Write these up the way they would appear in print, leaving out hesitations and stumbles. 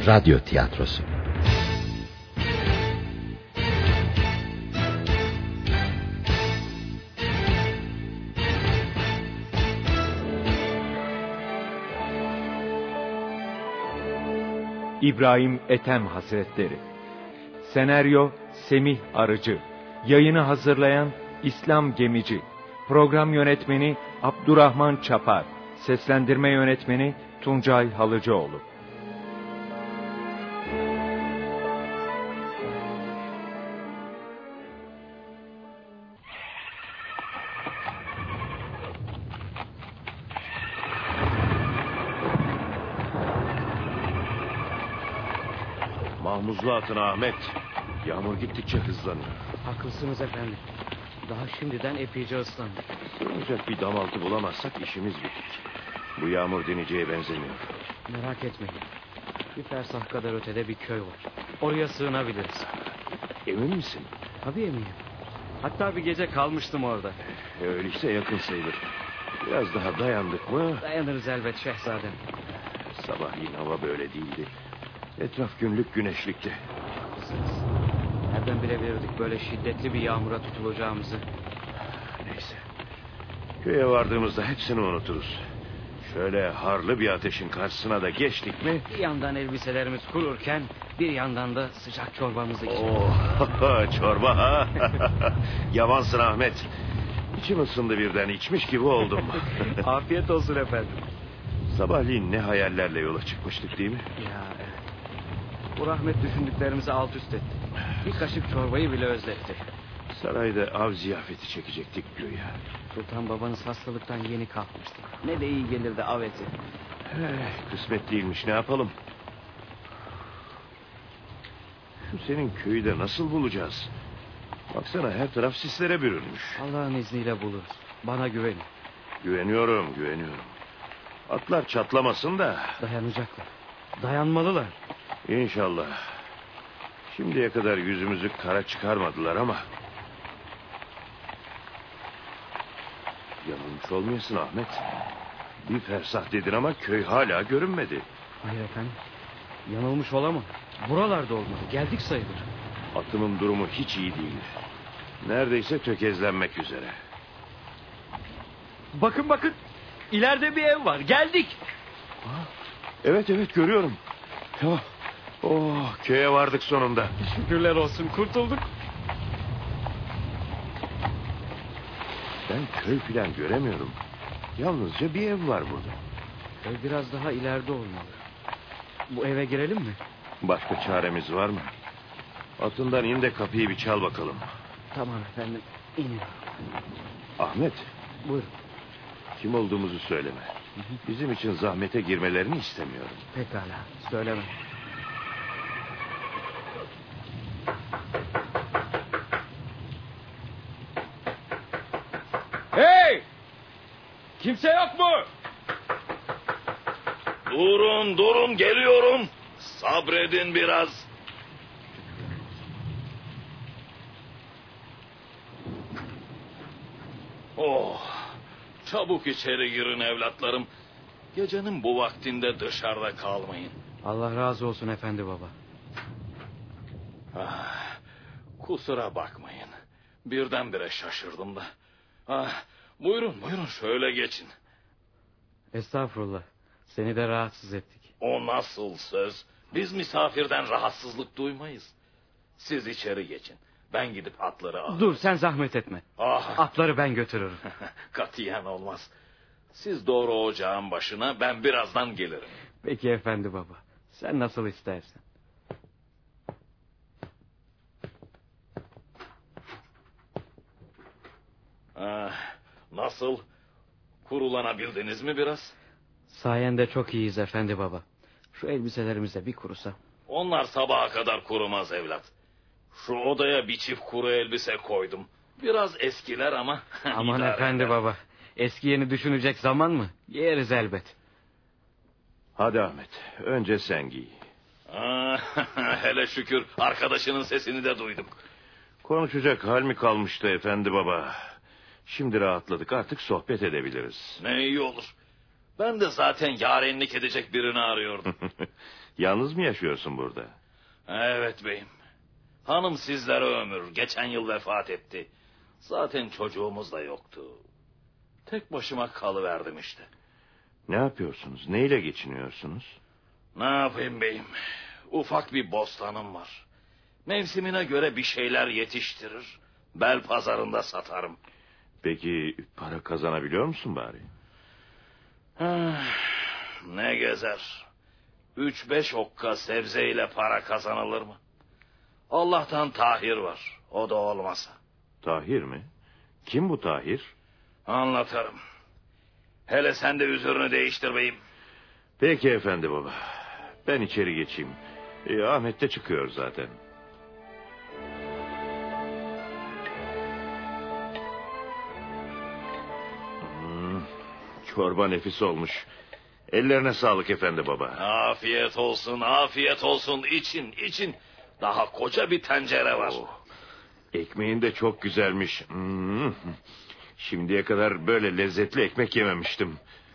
radyo tiyatrosu. İbrahim Ethem Hazretleri. Senaryo Semih Arıcı. Yayını hazırlayan İslam Gemici. Program yönetmeni Abdurrahman Çapar. Seslendirme yönetmeni Tuncay Halıcıoğlu. Mahmuzlu atın Ahmet. Yağmur gittikçe hızlanıyor. Haklısınız efendim. Daha şimdiden epeyce ıslandık. Sığınacak bir dam altı bulamazsak işimiz bitik. Bu yağmur dineceğe benzemiyor. Merak etmeyin. Bir fersah kadar ötede bir köy var. Oraya sığınabiliriz. Emin misin? Tabii eminim. Hatta bir gece kalmıştım orada. Öyleyse yakın sayılır. Biraz daha dayandık mı? Dayanırız elbet şehzadem. Sabahleyin hava böyle değildi. Etraf günlük güneşlikti. Haklısınız. Nereden bilebilirdik böyle şiddetli bir yağmura tutulacağımızı? Neyse. Köye vardığımızda hepsini unuturuz. Şöyle harlı bir ateşin karşısına da geçtik mi? Bir yandan elbiselerimiz kururken bir yandan da sıcak çorbamızı içelim. Oh, çorba ha. Yavansın Ahmet. İçim ısındı birden, içmiş gibi oldum. Afiyet olsun efendim. Sabahleyin ne hayallerle yola çıkmıştık değil mi? Ya evet. Bu rahmet düşündüklerimizi alt üst etti. Bir kaşık çorbayı bile özletti. Sarayda av ziyafeti çekecektik güya. Sultan babanız hastalıktan yeni kalkmıştı. Ne de iyi gelirdi av eti. Kısmet değilmiş, ne yapalım? Şu senin köyü de nasıl bulacağız? Baksana, her taraf sislere bürünmüş. Allah'ın izniyle buluruz. Bana güvenin. Güveniyorum. Atlar çatlamasın da. Dayanacaklar. Dayanmalılar. İnşallah. Şimdiye kadar yüzümüzü kara çıkarmadılar ama. Yanılmış olmayasın Ahmet. Bir fersah dedin ama köy hala görünmedi. Hayır efendim. Yanılmış olamam. Buralarda olmalı. Geldik sayılır. Atımın durumu hiç iyi değil. Neredeyse tökezlenmek üzere. Bakın. İleride bir ev var. Geldik. Evet görüyorum. Tamam. Oh, köye vardık sonunda. Şükürler olsun, kurtulduk. Ben köy falan göremiyorum. Yalnızca bir ev var burada. Ev biraz daha ileride olmalı. Bu eve girelim mi? Başka çaremiz var mı? Atından in de kapıyı bir çal bakalım. Tamam efendim, inin. Ahmet. Buyurun. Kim olduğumuzu söyleme. Bizim için zahmete girmelerini istemiyorum. Pekala, söyleme. Hey! Kimse yok mu? Durun geliyorum. Sabredin biraz. Çabuk içeri girin evlatlarım. Gecenin bu vaktinde dışarıda kalmayın. Allah razı olsun efendi baba. Kusura bakmayın. Birdenbire şaşırdım da. Buyurun şöyle geçin. Estağfurullah. Seni de rahatsız ettik. O nasıl söz? Biz misafirden rahatsızlık duymayız. Siz içeri geçin. Ben gidip atları alayım. Dur, sen zahmet etme. Atları ben götürürüm. Katiyen olmaz. Siz doğru ocağın başına, ben birazdan gelirim. Peki efendi baba. Sen nasıl istersen. Nasıl? Kurulanabildiniz mi biraz? Sayende çok iyiyiz efendi baba. Şu elbiselerimiz de bir kurusa. Onlar sabaha kadar kurumaz evlat. Şu odaya bir çift kuru elbise koydum. Biraz eskiler ama... Aman efendi baba. Eski yeni düşünecek zaman mı? Giyeriz elbet. Hadi Ahmet, önce sen giy. Hele şükür arkadaşının sesini de duyduk. Konuşacak hal mi kalmıştı efendi baba? Şimdi rahatladık, artık sohbet edebiliriz. Ne iyi olur. Ben de zaten yarenlik edecek birini arıyordum. Yalnız mı yaşıyorsun burada? Evet beyim. Hanım sizlere ömür. Geçen yıl vefat etti. Zaten çocuğumuz da yoktu. Tek başıma kalıverdim işte. Ne yapıyorsunuz? Neyle geçiniyorsunuz? Ne yapayım beyim? Ufak bir bostanım var. Mevsimine göre bir şeyler yetiştirir. Bel pazarında satarım. Peki para kazanabiliyor musun bari? Ne gezer. 3-5 okka sebzeyle para kazanılır mı? Allah'tan Tahir var. O da olmasa. Tahir mi? Kim bu Tahir? Anlatırım. Hele sen de üzerine değiştir beyim. Peki efendi baba. Ben içeri geçeyim. Ahmet de çıkıyor zaten. Çorba nefis olmuş. Ellerine sağlık efendi baba. Afiyet olsun, afiyet olsun. İçin, için. Daha koca bir tencere var. Ekmeğin de çok güzelmiş. Şimdiye kadar böyle lezzetli ekmek yememiştim.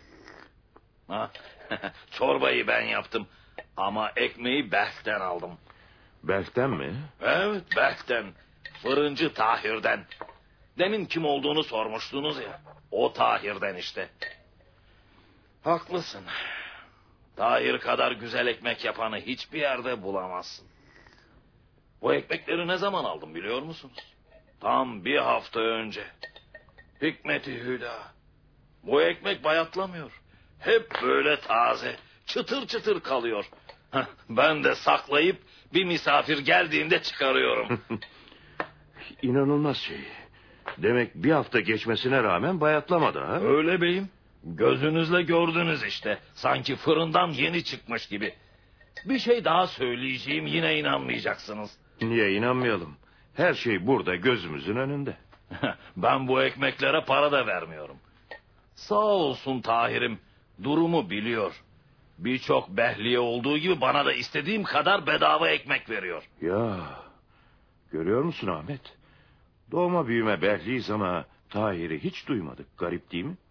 Çorbayı ben yaptım. Ama ekmeği Berk'ten aldım. Berk'ten mi? Evet, Berk'ten. Fırıncı Tahir'den. Demin kim olduğunu sormuştunuz ya. O Tahir'den işte. Haklısın. Tahir kadar güzel ekmek yapanı hiçbir yerde bulamazsın. Bu ekmekleri ne zaman aldım biliyor musunuz? Tam bir hafta önce. Hikmeti Hüda. Bu ekmek bayatlamıyor. Hep böyle taze, çıtır çıtır kalıyor. Ben de saklayıp bir misafir geldiğinde çıkarıyorum. İnanılmaz şey. Demek bir hafta geçmesine rağmen bayatlamadı ha? Öyle beyim. Gözünüzle gördünüz işte. Sanki fırından yeni çıkmış gibi. Bir şey daha söyleyeceğim, yine inanmayacaksınız. Niye inanmayalım? Her şey burada gözümüzün önünde. Ben bu ekmeklere para da vermiyorum. Sağ olsun Tahir'im, durumu biliyor. Birçok behliye olduğu gibi bana da istediğim kadar bedava ekmek veriyor. Ya, görüyor musun Ahmet? Doğma büyüme behliyiz ama Tahir'i hiç duymadık. Garip değil mi?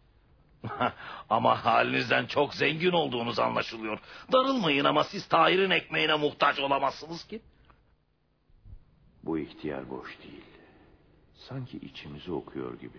Ama halinizden çok zengin olduğunuz anlaşılıyor. Darılmayın ama siz Tahir'in ekmeğine muhtaç olamazsınız ki. Bu ihtiyar boş değil. Sanki içimizi okuyor gibi.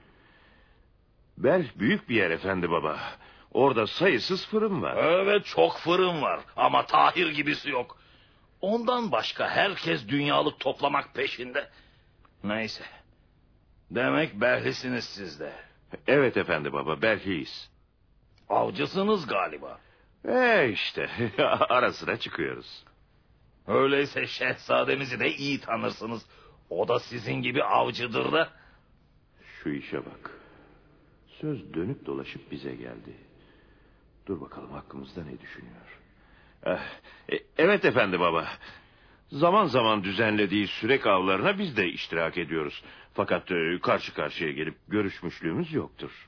Bel büyük bir yer efendi baba. Orada sayısız fırın var. Evet, çok fırın var ama Tahir gibisi yok. Ondan başka herkes dünyalık toplamak peşinde. Neyse. Demek behlisiniz siz de. Evet efendi baba, belkiyiz. Avcısınız galiba. İşte ara sıra çıkıyoruz. Öyleyse şehzademizi de iyi tanırsınız. O da sizin gibi avcıdır da. Şu işe bak. Söz dönüp dolaşıp bize geldi. Dur bakalım hakkımızda ne düşünüyor. Evet efendi baba. Zaman zaman düzenlediği sürek avlarına biz de iştirak ediyoruz. Fakat karşı karşıya gelip görüşmüşlüğümüz yoktur.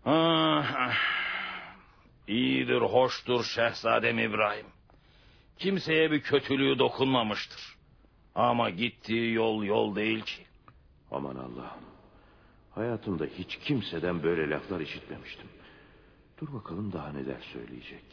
İyidir, hoştur Şehzadem İbrahim. Kimseye bir kötülüğü dokunmamıştır. Ama gittiği yol değil ki. Aman Allah'ım. Hayatımda hiç kimseden böyle laflar işitmemiştim. Dur bakalım daha neler söyleyecek.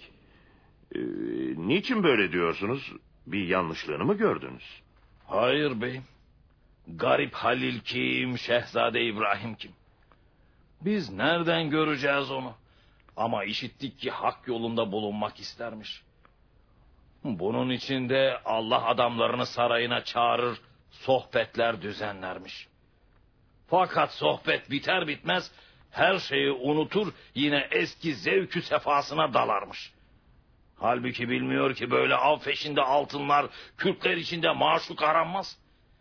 Niçin böyle diyorsunuz? Bir yanlışlığını mı gördünüz? Hayır beyim. Garip Halil kim, Şehzade İbrahim kim? Biz nereden göreceğiz onu? Ama işittik ki hak yolunda bulunmak istermiş. Bunun için de Allah adamlarını sarayına çağırır, sohbetler düzenlermiş. Fakat sohbet biter bitmez her şeyi unutur, yine eski zevkü sefasına dalarmış. Halbuki bilmiyor ki böyle av peşinde altınlar, kürkler içinde maşuk aranmaz.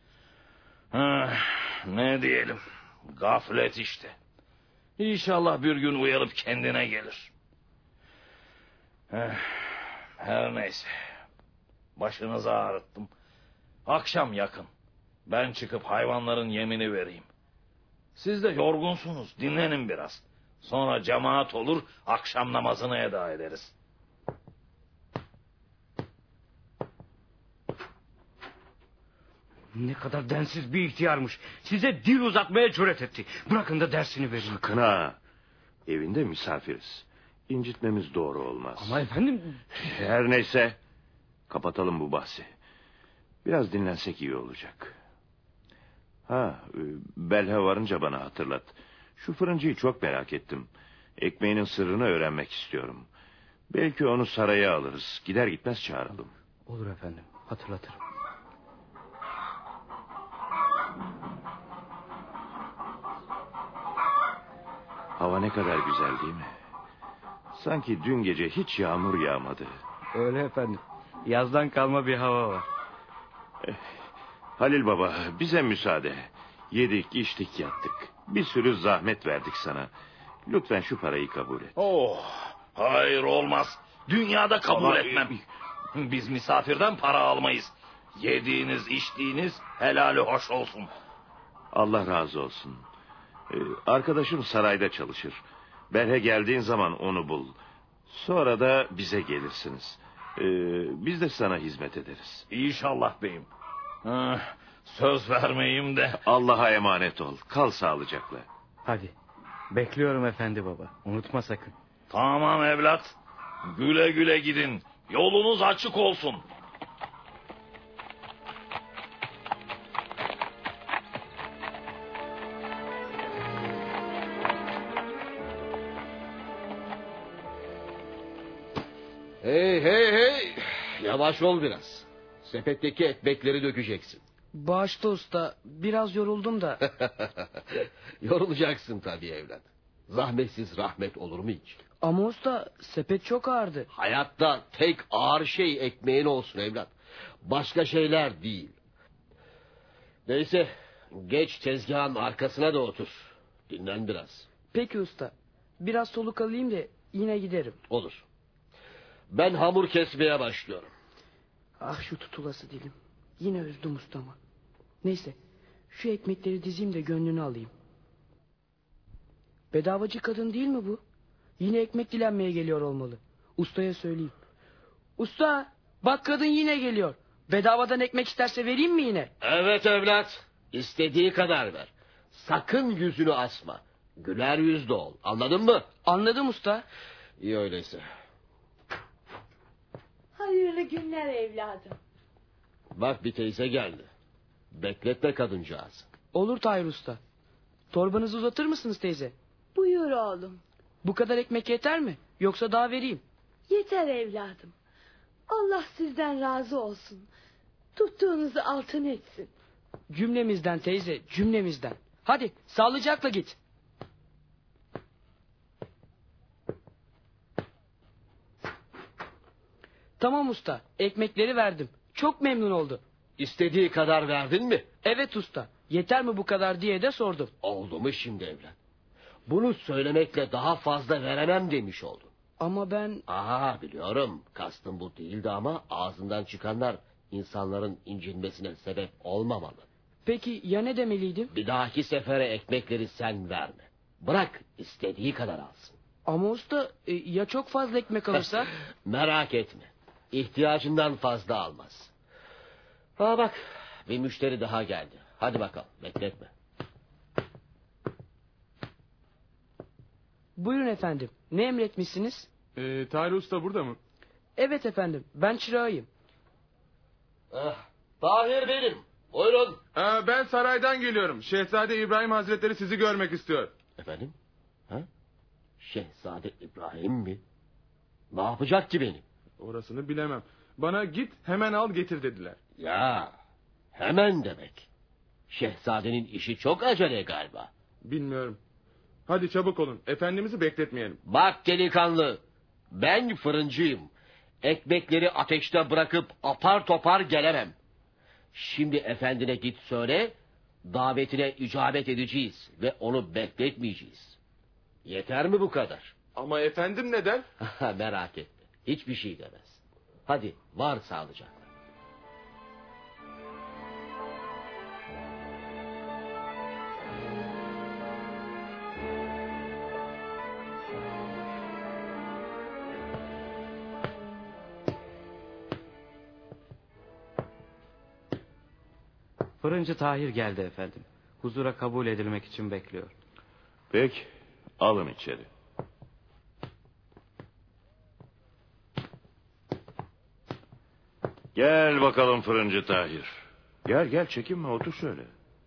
Ne diyelim, gaflet işte. İnşallah bir gün uyanıp kendine gelir. Her neyse. Başınızı ağrıttım. Akşam yakın. Ben çıkıp hayvanların yemini vereyim. Siz de yorgunsunuz. Dinlenin biraz. Sonra cemaat olur, akşam namazını eda ederiz. Ne kadar densiz bir ihtiyarmış. Size dil uzatmaya cüret etti. Bırakın da dersini verin. Sakın ha. Evinde misafiriz. incitmemiz doğru olmaz. Ama efendim... Her neyse, kapatalım bu bahsi. Biraz dinlensek iyi olacak. Belha varınca bana hatırlat. Şu fırıncıyı çok merak ettim. Ekmeğinin sırrını öğrenmek istiyorum. Belki onu saraya alırız. Gider gitmez çağıralım. Olur efendim, hatırlatırım. Hava ne kadar güzel değil mi? Sanki dün gece hiç yağmur yağmadı. Öyle efendim. Yazdan kalma bir hava var. Halil baba, bize müsaade. Yedik, içtik, yattık. Bir sürü zahmet verdik sana. Lütfen şu parayı kabul et. Hayır, olmaz. Dünyada kabul etmem. Biz misafirden para almayız. Yediğiniz, içtiğiniz helali hoş olsun. Allah razı olsun. Arkadaşım sarayda çalışır. Belhe geldiğin zaman onu bul. Sonra da bize gelirsiniz. Biz de sana hizmet ederiz. İnşallah beyim. Söz vermeyeyim de. Allah'a emanet ol. Kal sağlıcakla. Hadi. Bekliyorum efendi baba. Unutma sakın. Tamam evlat. Güle güle gidin. Yolunuz açık olsun. Hey. Yavaş ol biraz. Sepetteki ekmekleri dökeceksin. Bağışla usta, biraz yoruldum da. Yorulacaksın tabii evlat. Zahmetsiz rahmet olur mu hiç? Ama usta, sepet çok ağırdı. Hayatta tek ağır şey ekmeğin olsun evlat. Başka şeyler değil. Neyse, geç tezgahın arkasına da otur. Dinlen biraz. Peki usta, biraz soluk alayım da yine giderim. Olur. Ben hamur kesmeye başlıyorum. Ah şu tutulası dilim. Yine üzdüm ustamı. Neyse, şu ekmekleri dizeyim de gönlünü alayım. Bedavacı kadın değil mi bu? Yine ekmek dilenmeye geliyor olmalı. Ustaya söyleyeyim. Usta, bak kadın yine geliyor. Bedavadan ekmek isterse vereyim mi yine? Evet evlat. İstediği kadar ver. Sakın yüzünü asma. Güler yüzlü ol. Anladın mı? Anladım usta. İyi öyleyse. Hayırlı günler evladım. Bak bir teyze geldi. Bekletme kadıncağızı. Olur Tahir usta. Torbanızı uzatır mısınız teyze? Buyur oğlum. Bu kadar ekmek yeter mi? Yoksa daha vereyim. Yeter evladım. Allah sizden razı olsun. Tuttuğunuzu altın etsin. Cümlemizden teyze, cümlemizden. Hadi sağlıcakla git. Tamam usta, ekmekleri verdim. Çok memnun oldu. İstediği kadar verdin mi? Evet usta, yeter mi bu kadar diye de sordum. Oldu mu şimdi evlat? Bunu söylemekle daha fazla veremem demiş oldun. Ama ben... Biliyorum. Kastım bu değildi ama ağzından çıkanlar insanların incinmesine sebep olmamalı. Peki ya ne demeliydim? Bir dahaki sefere ekmekleri sen verme. Bırak istediği kadar alsın. Ama usta ya çok fazla ekmek alırsa? Merak etme. İhtiyacından fazla almaz. Bak bir müşteri daha geldi. Hadi bakalım bekletme. Buyurun efendim. Ne emretmişsiniz? Tahir Usta burada mı? Evet efendim. Ben çırağıyım. Tahir benim. Buyurun. Ben saraydan geliyorum. Şehzade İbrahim Hazretleri sizi görmek istiyor. Efendim? Şehzade İbrahim mi? Ne yapacak ki beni? Orasını bilemem. Bana git hemen al getir dediler. Ya hemen demek. Şehzadenin işi çok acele galiba. Bilmiyorum. Hadi çabuk olun. Efendimizi bekletmeyelim. Bak delikanlı. Ben fırıncıyım. Ekmekleri ateşte bırakıp apar topar gelemem. Şimdi efendine git söyle. Davetine icabet edeceğiz. Ve onu bekletmeyeceğiz. Yeter mi bu kadar? Ama efendim ne der? Merak etme. Hiçbir şey demez. Hadi var sağlıcakla. Fırıncı Tahir geldi efendim. Huzura kabul edilmek için bekliyor. Peki, alın içeri. Gel bakalım fırıncı Tahir. Gel çekinme, otur şöyle.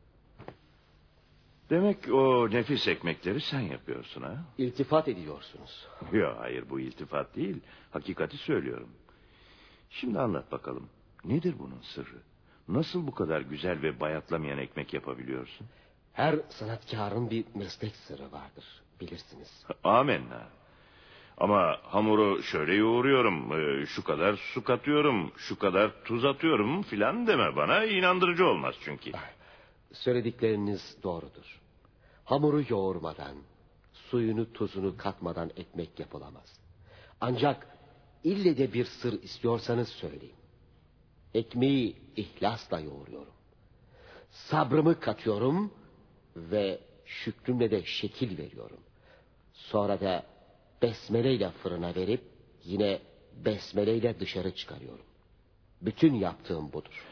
Demek o nefis ekmekleri sen yapıyorsun ha? İltifat ediyorsunuz. Yok, hayır, bu iltifat değil. Hakikati söylüyorum. Şimdi anlat bakalım. Nedir bunun sırrı? Nasıl bu kadar güzel ve bayatlamayan ekmek yapabiliyorsun? Her sanatkarın bir meslek sırrı vardır, bilirsiniz. Amenna. Ama hamuru şöyle yoğuruyorum, şu kadar su katıyorum, şu kadar tuz atıyorum filan deme bana, inandırıcı olmaz çünkü. Söyledikleriniz doğrudur. Hamuru yoğurmadan, suyunu tuzunu katmadan ekmek yapılamaz. Ancak ille de bir sır istiyorsanız söyleyeyim. Ekmeği ihlasla yoğuruyorum. Sabrımı katıyorum ve şükrümle de şekil veriyorum. Sonra da besmeleyle fırına verip yine besmeleyle dışarı çıkarıyorum. Bütün yaptığım budur.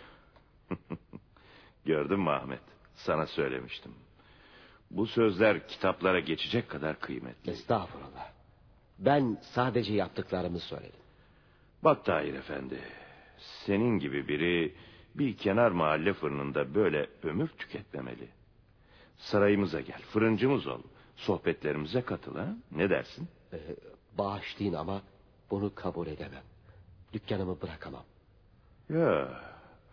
Gördün mü Ahmet? Sana söylemiştim. Bu sözler kitaplara geçecek kadar kıymetli. Estağfurullah. Ben sadece yaptıklarımı söyledim. Bak Tahir Efendi, senin gibi biri bir kenar mahalle fırınında böyle ömür tüketmemeli. Sarayımıza gel, fırıncımız ol. Sohbetlerimize katıl ha? Ne dersin? Bağışlayın ama bunu kabul edemem. Dükkanımı bırakamam. Ya,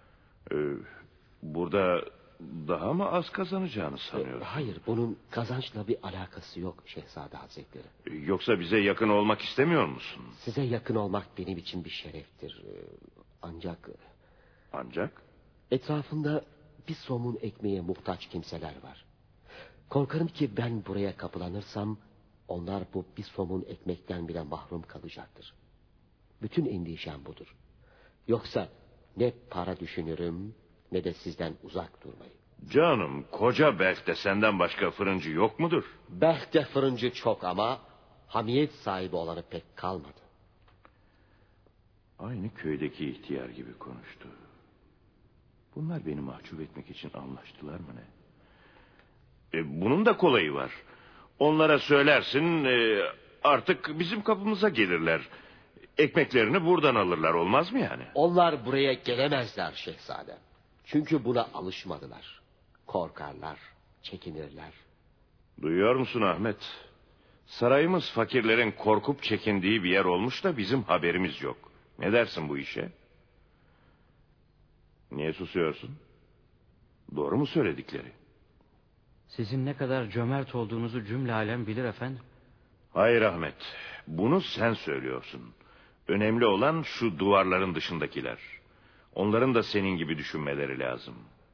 burada daha mı az kazanacağını sanıyorsun? Hayır, bunun kazançla bir alakası yok Şehzade Hazretleri. Yoksa bize yakın olmak istemiyor musun? Size yakın olmak benim için bir şereftir. Ancak... Ancak? Etrafında bir somun ekmeğe muhtaç kimseler var. Korkarım ki ben buraya kapılanırsam onlar bu bir somun ekmekten bile mahrum kalacaktır. Bütün endişem budur. Yoksa ne para düşünürüm ne de sizden uzak durmayı. Canım, koca Belk'te senden başka fırıncı yok mudur? Belk'te fırıncı çok ama hamiyet sahibi olanı pek kalmadı. Aynı köydeki ihtiyar gibi konuştu. Bunlar beni mahcup etmek için anlaştılar mı ne? Bunun da kolayı var. Onlara söylersin, artık bizim kapımıza gelirler. Ekmeklerini buradan alırlar, olmaz mı yani? Onlar buraya gelemezler şehzadem. Çünkü buna alışmadılar. Korkarlar, çekinirler. Duyuyor musun Ahmet? Sarayımız fakirlerin korkup çekindiği bir yer olmuş da bizim haberimiz yok. Ne dersin bu işe? Niye susuyorsun? Doğru mu söyledikleri? Sizin ne kadar cömert olduğunuzu cümle alem bilir efendim. Hayır Ahmet, bunu sen söylüyorsun. Önemli olan şu duvarların dışındakiler. Onların da senin gibi düşünmeleri lazım.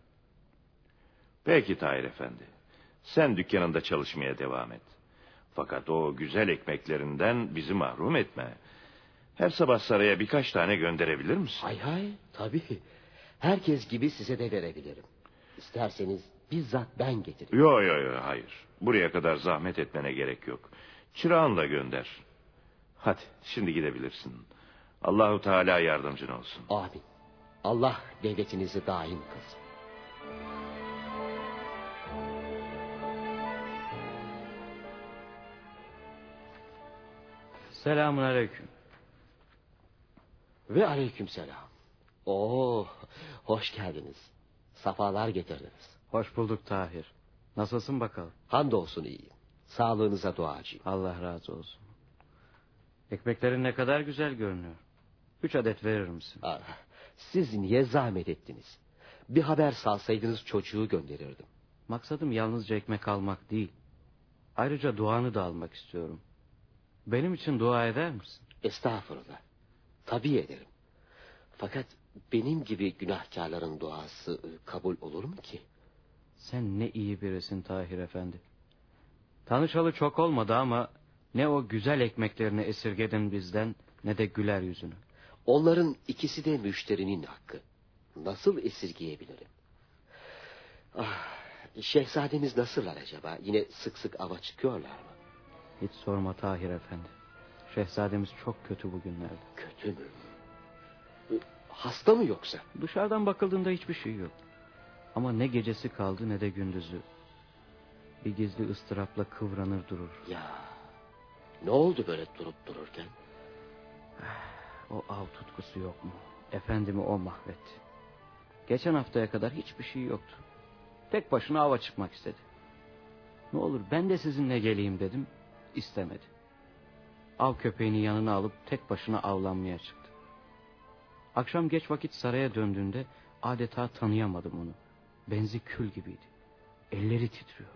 Peki Tahir Efendi, sen dükkanında çalışmaya devam et. Fakat o güzel ekmeklerinden bizi mahrum etme. Her sabah saraya birkaç tane gönderebilir misin? Hay tabii. Herkes gibi size de verebilirim. İsterseniz bizzat ben getireyim. Yo, hayır. Buraya kadar zahmet etmene gerek yok. Çırağınla gönder. Hadi şimdi gidebilirsin. Allahu Teala yardımcın olsun. Amin. Allah devletinizi daim kılsın. Selamun aleyküm. Ve aleykümselam. Oo, hoş geldiniz. Safalar getirdiniz. Hoş bulduk Tahir. Nasılsın bakalım? Hamdolsun iyiyim. Sağlığınıza duacıyım. Allah razı olsun. Ekmeklerin ne kadar güzel görünüyor. 3 adet verir misin? Siz niye zahmet ettiniz? Bir haber salsaydınız çocuğu gönderirdim. Maksadım yalnızca ekmek almak değil. Ayrıca duanı da almak istiyorum. Benim için dua eder misin? Estağfurullah. Tabii ederim. Fakat benim gibi günahkarların duası kabul olur mu ki? Sen ne iyi birisin Tahir Efendi. Tanışalı çok olmadı ama ne o güzel ekmeklerini esirgedin bizden ne de güler yüzünü. Onların ikisi de müşterinin hakkı. Nasıl esirgeyebilirim? Şehzademiz nasıllar acaba? Yine sık sık ava çıkıyorlar mı? Hiç sorma Tahir Efendi. Şehzademiz çok kötü bugünlerde. Kötü mü? Hasta mı yoksa? Dışarıdan bakıldığında hiçbir şey yok. Ama ne gecesi kaldı ne de gündüzü. Bir gizli ıstırapla kıvranır durur. Ya ne oldu böyle durup dururken? O av tutkusu yok mu? Efendimi o mahvetti. Geçen haftaya kadar hiçbir şey yoktu. Tek başına ava çıkmak istedi. Ne olur ben de sizinle geleyim dedim. İstemedi. Av köpeğini yanına alıp tek başına avlanmaya çıktı. Akşam geç vakit saraya döndüğünde adeta tanıyamadım onu. Benzi kül gibiydi. Elleri titriyordu.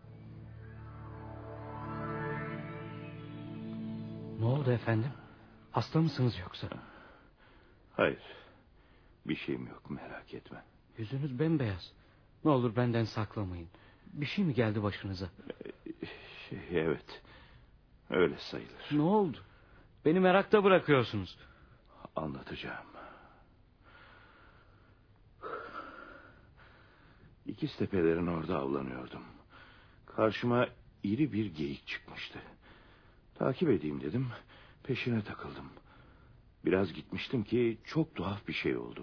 Ne oldu efendim? Hasta mısınız yoksa? Hayır. Bir şeyim yok, merak etme. Yüzünüz bembeyaz. Ne olur benden saklamayın. Bir şey mi geldi başınıza? Evet. Öyle sayılır. Ne oldu? Beni merakta bırakıyorsunuz. Anlatacağım. İkiztepelerin orada avlanıyordum. Karşıma iri bir geyik çıkmıştı. Takip edeyim dedim. Peşine takıldım. Biraz gitmiştim ki çok tuhaf bir şey oldu.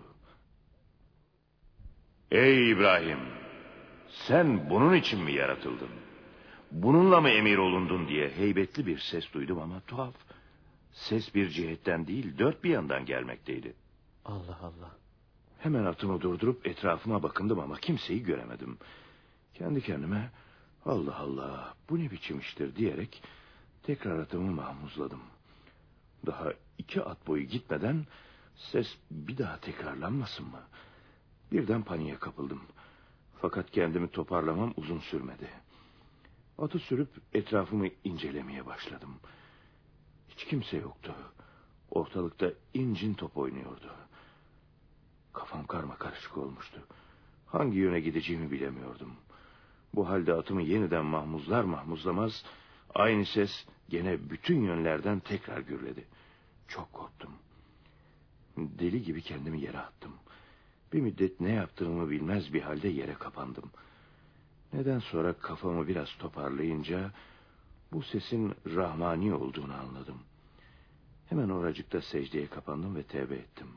Ey İbrahim! Sen bunun için mi yaratıldın? Bununla mı emir olundun diye heybetli bir ses duydum ama tuhaf. Ses bir cihetten değil, dört bir yandan gelmekteydi. Allah Allah. Hemen atımı durdurup etrafıma bakındım ama kimseyi göremedim. Kendi kendime Allah Allah bu ne biçim iştir diyerek tekrar atımı mahmuzladım. Daha 2 at boyu gitmeden ses bir daha tekrarlanmasın mı? Birden paniğe kapıldım. Fakat kendimi toparlamam uzun sürmedi. Atı sürüp etrafımı incelemeye başladım. Hiç kimse yoktu. Ortalıkta incin top oynuyordu. Kafam karmakarışık olmuştu. Hangi yöne gideceğimi bilemiyordum. Bu halde atımı yeniden mahmuzlar mahmuzlamaz aynı ses gene bütün yönlerden tekrar gürledi. Çok korktum. Deli gibi kendimi yere attım. Bir müddet ne yaptığımı bilmez bir halde yere kapandım. Neden sonra kafamı biraz toparlayınca bu sesin rahmani olduğunu anladım. Hemen oracıkta secdeye kapandım ve tevbe ettim.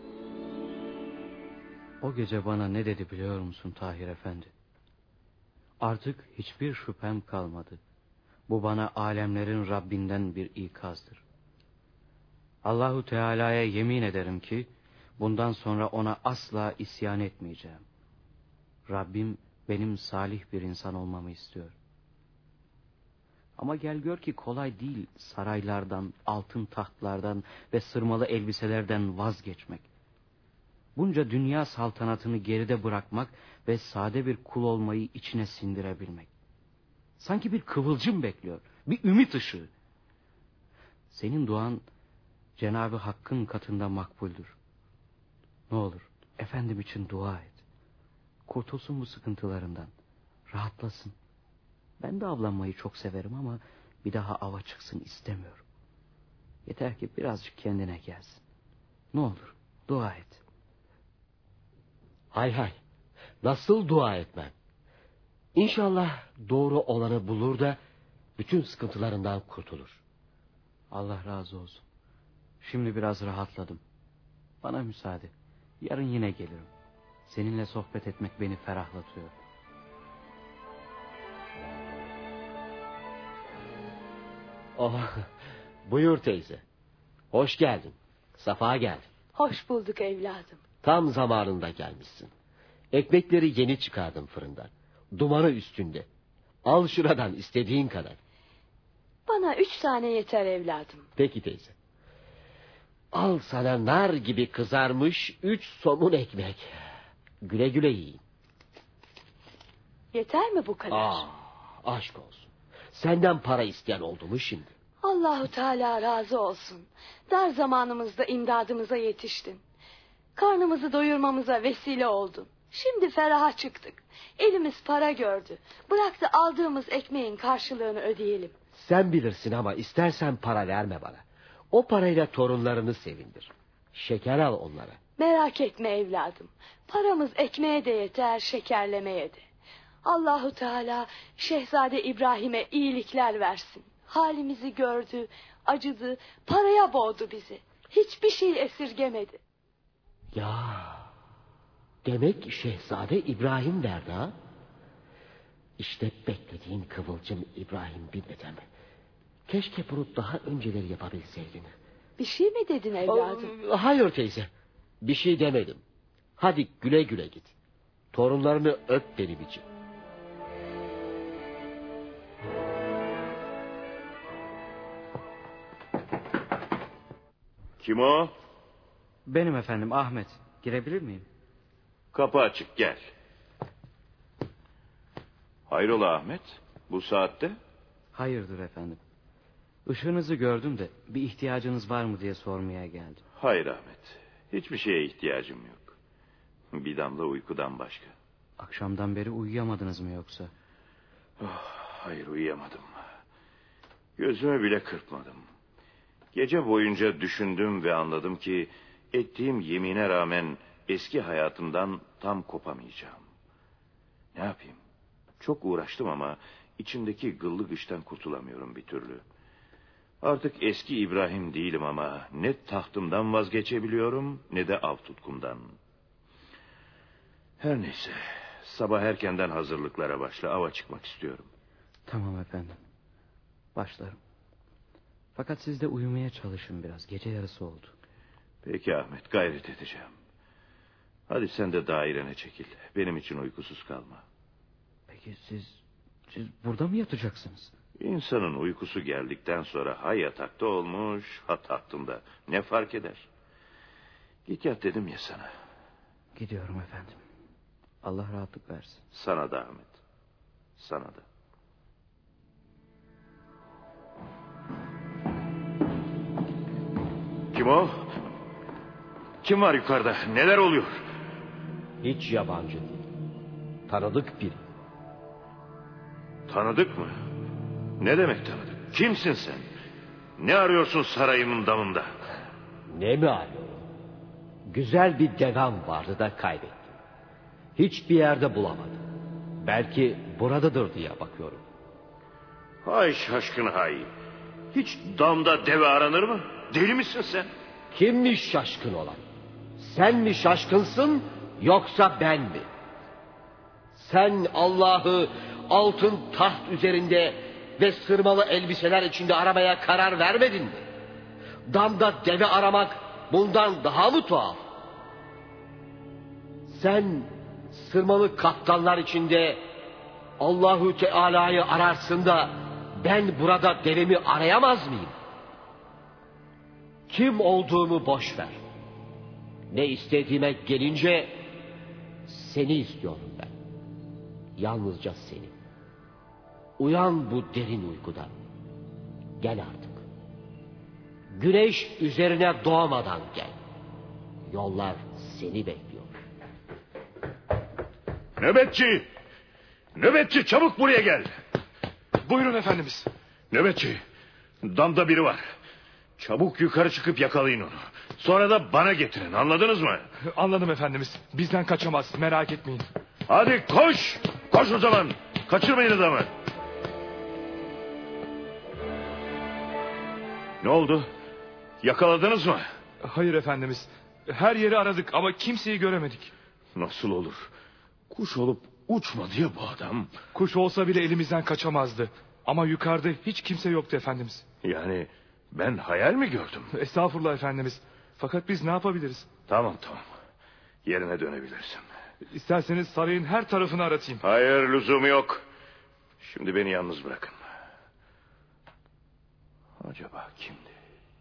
O gece bana ne dedi biliyor musun Tahir Efendi? Artık hiçbir şüphem kalmadı. Bu bana alemlerin Rabbinden bir ikazdır. Allahu Teala'ya yemin ederim ki bundan sonra ona asla isyan etmeyeceğim. Rabbim benim salih bir insan olmamı istiyor. Ama gel gör ki kolay değil saraylardan, altın tahtlardan ve sırmalı elbiselerden vazgeçmek. Bunca dünya saltanatını geride bırakmak ve sade bir kul olmayı içine sindirebilmek. Sanki bir kıvılcım bekliyor, bir ümit ışığı. Senin duan Cenab-ı Hakk'ın katında makbuldür. Ne olur efendim için dua et. Kurtulsun bu sıkıntılarından, rahatlasın. Ben de avlanmayı çok severim ama bir daha ava çıksın istemiyorum. Yeter ki birazcık kendine gelsin. Ne olur dua et. Hay hay. Nasıl dua etmem? İnşallah doğru olanı bulur da bütün sıkıntılarından kurtulur. Allah razı olsun. Şimdi biraz rahatladım. Bana müsaade. Yarın yine gelirim. Seninle sohbet etmek beni ferahlatıyor. Oh, buyur teyze. Hoş geldin. Safa geldin. Hoş bulduk evladım. Tam zamanında gelmişsin. Ekmekleri yeni çıkardım fırından. Dumanı üstünde. Al şuradan istediğin kadar. Bana 3 tane yeter evladım. Peki teyze. Al sana nar gibi kızarmış 3 somun ekmek. Güle güle yiyin. Yeter mi bu kadar? Aşk olsun. Senden para isteyen oldu mu şimdi? Allahu Teala razı olsun. Dar zamanımızda imdadımıza yetiştin. Karnımızı doyurmamıza vesile oldun. Şimdi feraha çıktık. Elimiz para gördü. Bırak da aldığımız ekmeğin karşılığını ödeyelim. Sen bilirsin ama istersen para verme bana. O parayla torunlarını sevindir. Şeker al onlara. Merak etme evladım. Paramız ekmeğe de yeter, şekerlemeye de. Allahu Teala Şehzade İbrahim'e iyilikler versin. Halimizi gördü, acıdı, paraya boğdu bizi. Hiçbir şey esirgemedi. Ya, demek Şehzade İbrahim verdi ha? İşte beklediğin kıvılcım İbrahim bin Ethem. Keşke bunu daha önceleri yapabilseydin. Bir şey mi dedin evladım? Hayır teyze. Bir şey demedim. Hadi güle güle git. Torunlarını öp benim için. Kim o? Benim efendim, Ahmet. Girebilir miyim? Kapı açık, gel. Hayrola Ahmet? Bu saatte? Hayırdır efendim. Işığınızı gördüm de bir ihtiyacınız var mı diye sormaya geldim. Hayır Ahmet. Hiçbir şeye ihtiyacım yok. Bir damla uykudan başka. Akşamdan beri uyuyamadınız mı yoksa? Hayır, uyuyamadım. Gözümü bile kırpmadım. Gece boyunca düşündüm ve anladım ki ettiğim yemine rağmen eski hayatımdan tam kopamayacağım. Ne yapayım? Çok uğraştım ama içimdeki gıllı güçten kurtulamıyorum bir türlü. Artık eski İbrahim değilim ama ne tahtımdan vazgeçebiliyorum ne de av tutkumdan. Her neyse, sabah erkenden hazırlıklara başla, ava çıkmak istiyorum. Tamam efendim. Başlarım. Fakat siz de uyumaya çalışın biraz. Gece yarısı oldu. Peki Ahmet, gayret edeceğim. Hadi sen de dairene çekil. Benim için uykusuz kalma. Peki siz burada mı yatacaksınız? İnsanın uykusu geldikten sonra ha yatakta olmuş ha tahtında. Ne fark eder? Git yat dedim ya sana. Gidiyorum efendim. Allah rahatlık versin. Sana da Ahmet. Sana da. Kim o? Kim var yukarıda? Neler oluyor? Hiç yabancı değil. Tanıdık biri. Tanıdık mı? Ne demek tanıdık? Kimsin sen? Ne arıyorsun sarayımın damında? Ne mi arıyorum? Güzel bir devem vardı da kaybettim. Hiçbir yerde bulamadım. Belki buradadır diye bakıyorum. Hay şaşkın hay. Hiç damda deve aranır mı? Deli misin sen? Kimmiş şaşkın olan? Sen mi şaşkınsın yoksa ben mi? Sen Allah'ı altın taht üzerinde ve sırmalı elbiseler içinde aramaya karar vermedin mi? Damda deve aramak bundan daha mı tuhaf? Sen sırmalı kaptanlar içinde Allahu Teala'yı ararsın da ben burada devemi arayamaz mıyım? Kim olduğumu boş ver. Ne istediğime gelince seni istiyorum ben. Yalnızca seni. Uyan bu derin uykudan. Gel artık. Güneş üzerine doğmadan gel. Yollar seni bekliyor. Nöbetçi! Nöbetçi, çabuk buraya gel. Buyurun efendimiz. Nöbetçi, damda biri var. Çabuk yukarı çıkıp yakalayın onu. Sonra da bana getirin, anladınız mı? Anladım efendimiz. Bizden kaçamaz, merak etmeyin. Hadi koş! Koş o zaman! Kaçırmayın adamı! Ne oldu? Yakaladınız mı? Hayır efendimiz. Her yeri aradık ama kimseyi göremedik. Nasıl olur? Kuş olup uçmadı ya bu adam. Kuş olsa bile elimizden kaçamazdı. Ama yukarıda hiç kimse yoktu efendimiz. Yani ben hayal mi gördüm? Estağfurullah efendimiz. Fakat biz ne yapabiliriz? Tamam. Yerine dönebilirsin. İsterseniz sarayın her tarafını aratayım. Hayır, lüzumu yok. Şimdi beni yalnız bırakın. Acaba kimdi?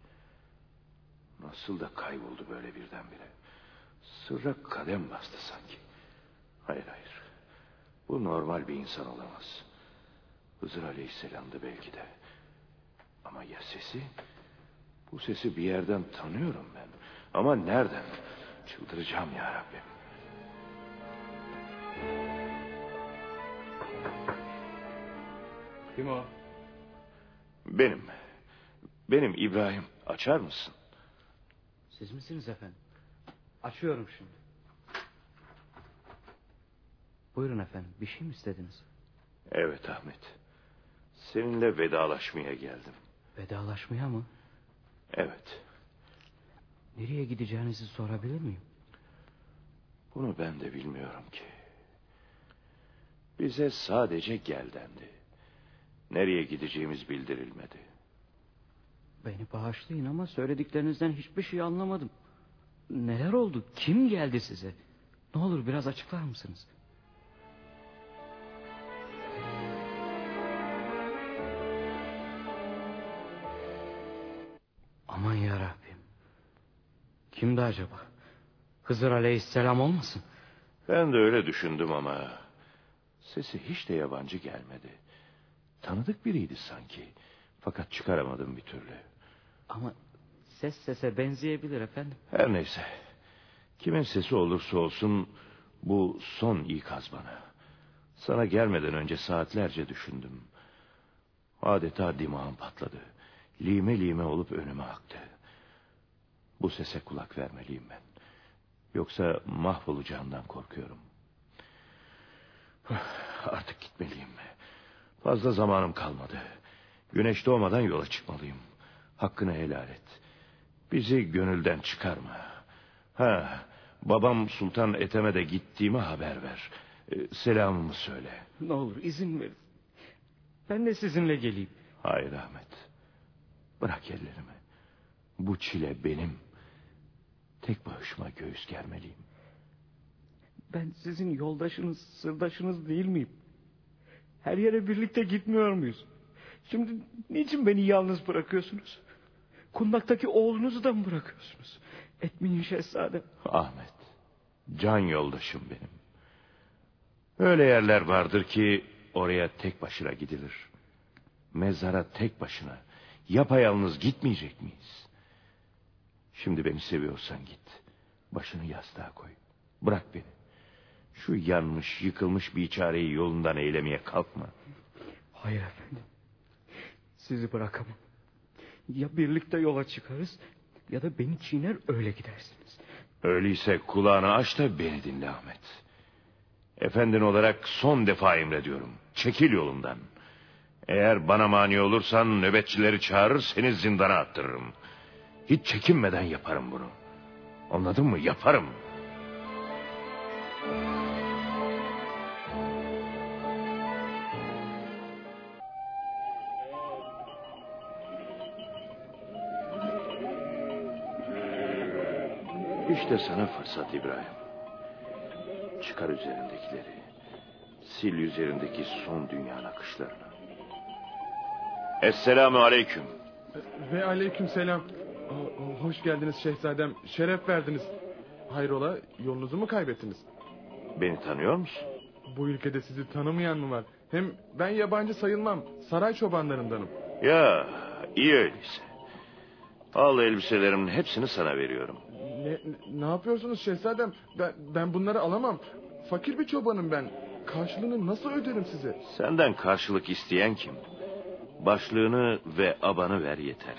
Nasıl da kayboldu böyle birdenbire? Sırra kadem bastı sanki. Hayır. Bu normal bir insan olamaz. Hızır Aleyhisselam'dı belki de. Ama ya sesi? Bu sesi bir yerden tanıyorum ben. Ama nereden? Çıldıracağım ya Rabbim. Kim o? Benim İbrahim. Açar mısın? Siz misiniz efendim? Açıyorum şimdi. Buyurun efendim, bir şey mi istediniz? Evet Ahmet. Seninle vedalaşmaya geldim. Vedalaşmaya mı? Evet. Nereye gideceğinizi sorabilir miyim? Bunu ben de bilmiyorum ki. Bize sadece gel dendi. Nereye gideceğimiz bildirilmedi. Beni bağışlayın ama söylediklerinizden hiçbir şey anlamadım. Neler oldu? Kim geldi size? Ne olur biraz açıklar mısınız? Aman yarabbim. Kimdi acaba? Hızır Aleyhisselam olmasın? Ben de öyle düşündüm ama sesi hiç de yabancı gelmedi. Tanıdık biriydi sanki. Fakat çıkaramadım bir türlü. Ama ses sese benzeyebilir efendim. Her neyse. Kimin sesi olursa olsun bu son ikaz bana. Sana gelmeden önce saatlerce düşündüm. Adeta dimağım patladı. Lime lime olup önüme aktı. Bu sese kulak vermeliyim ben. Yoksa mahvolacağımdan korkuyorum. Artık gitmeliyim. Fazla zamanım kalmadı. Güneş doğmadan yola çıkmalıyım. Hakkını helal et. Bizi gönülden çıkarma. Babam Sultan Ethem'e de gittiğimi haber ver. Selamımı söyle. Ne olur izin verin. Ben de sizinle geleyim. Hayır Ahmet. Bırak ellerimi. Bu çile benim. Tek başıma göğüs germeliyim. Ben sizin yoldaşınız, sırdaşınız değil miyim? Her yere birlikte gitmiyor muyuz? Şimdi niçin beni yalnız bırakıyorsunuz? Kundaktaki oğlunuzu da mı bırakıyorsunuz? Etmeyin şehzadem. Ahmet, can yoldaşım benim. Öyle yerler vardır ki oraya tek başına gidilir. Mezara tek başına, yapayalnız gitmeyecek miyiz? Şimdi beni seviyorsan git. Başını yastığa koy. Bırak beni. Şu yanmış, yıkılmış biçareyi yolundan eylemeye kalkma. Hayır efendim. Sizi bırakamam. Ya birlikte yola çıkarız ya da beni çiğner öyle gidersiniz. Öyleyse kulağını aç da beni dinle Ahmet. Efendin olarak son defa emrediyorum. Çekil yolumdan. Eğer bana mani olursan nöbetçileri çağırır seni zindana attırırım. Hiç çekinmeden yaparım bunu. Anladın mı? Yaparım. İşte sana fırsat İbrahim. Çıkar üzerindekileri. Sil üzerindeki son dünya nakışlarını. Esselamu aleyküm. Ve aleyküm selam. Hoş geldiniz şehzadem. Şeref verdiniz. Hayrola, yolunuzu mu kaybettiniz? Beni tanıyor musun? Bu ülkede sizi tanımayan mı var? Hem ben yabancı sayılmam. Saray çobanlarındanım. Ya iyi öyleyse. Al elbiselerimin hepsini sana veriyorum. Ne yapıyorsunuz şehzadem? Ben bunları alamam. Fakir bir çobanım ben. Karşılığını nasıl öderim size? Senden karşılık isteyen kim? Başlığını ve abanı ver yeter.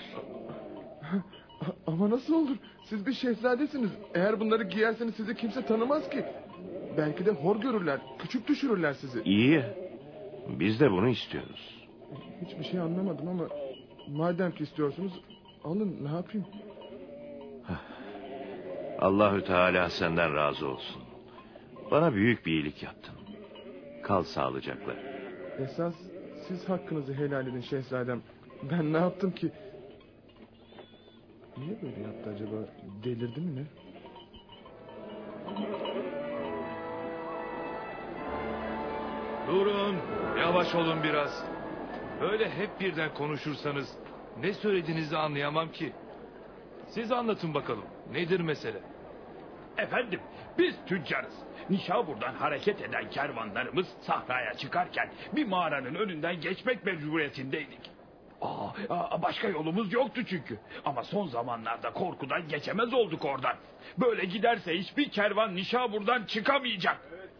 Ama nasıl olur? Siz bir şehzadesiniz. Eğer bunları giyerseniz sizi kimse tanımaz ki. Belki de hor görürler, küçük düşürürler sizi. İyi. Biz de bunu istiyoruz. Hiçbir şey anlamadım ama madem ki istiyorsunuz alın, ne yapayım? Allahü Teala senden razı olsun. Bana büyük bir iyilik yaptın. Kal sağlıcakla. Esas siz hakkınızı helal edin şehzadem. Ben ne yaptım ki? Niye böyle yaptı acaba? Delirdi mi ne? Durun, yavaş olun biraz. Böyle hep birden konuşursanız ne söylediğinizi anlayamam ki. Siz anlatın bakalım, nedir mesele? Efendim, biz tüccarız. Nişabur'dan hareket eden kervanlarımız sahraya çıkarken bir mağaranın önünden geçmek mecburiyetindeydik. Başka yolumuz yoktu çünkü. Ama son zamanlarda korkudan geçemez olduk oradan. Böyle giderse hiçbir kervan Nişabur'dan çıkamayacak.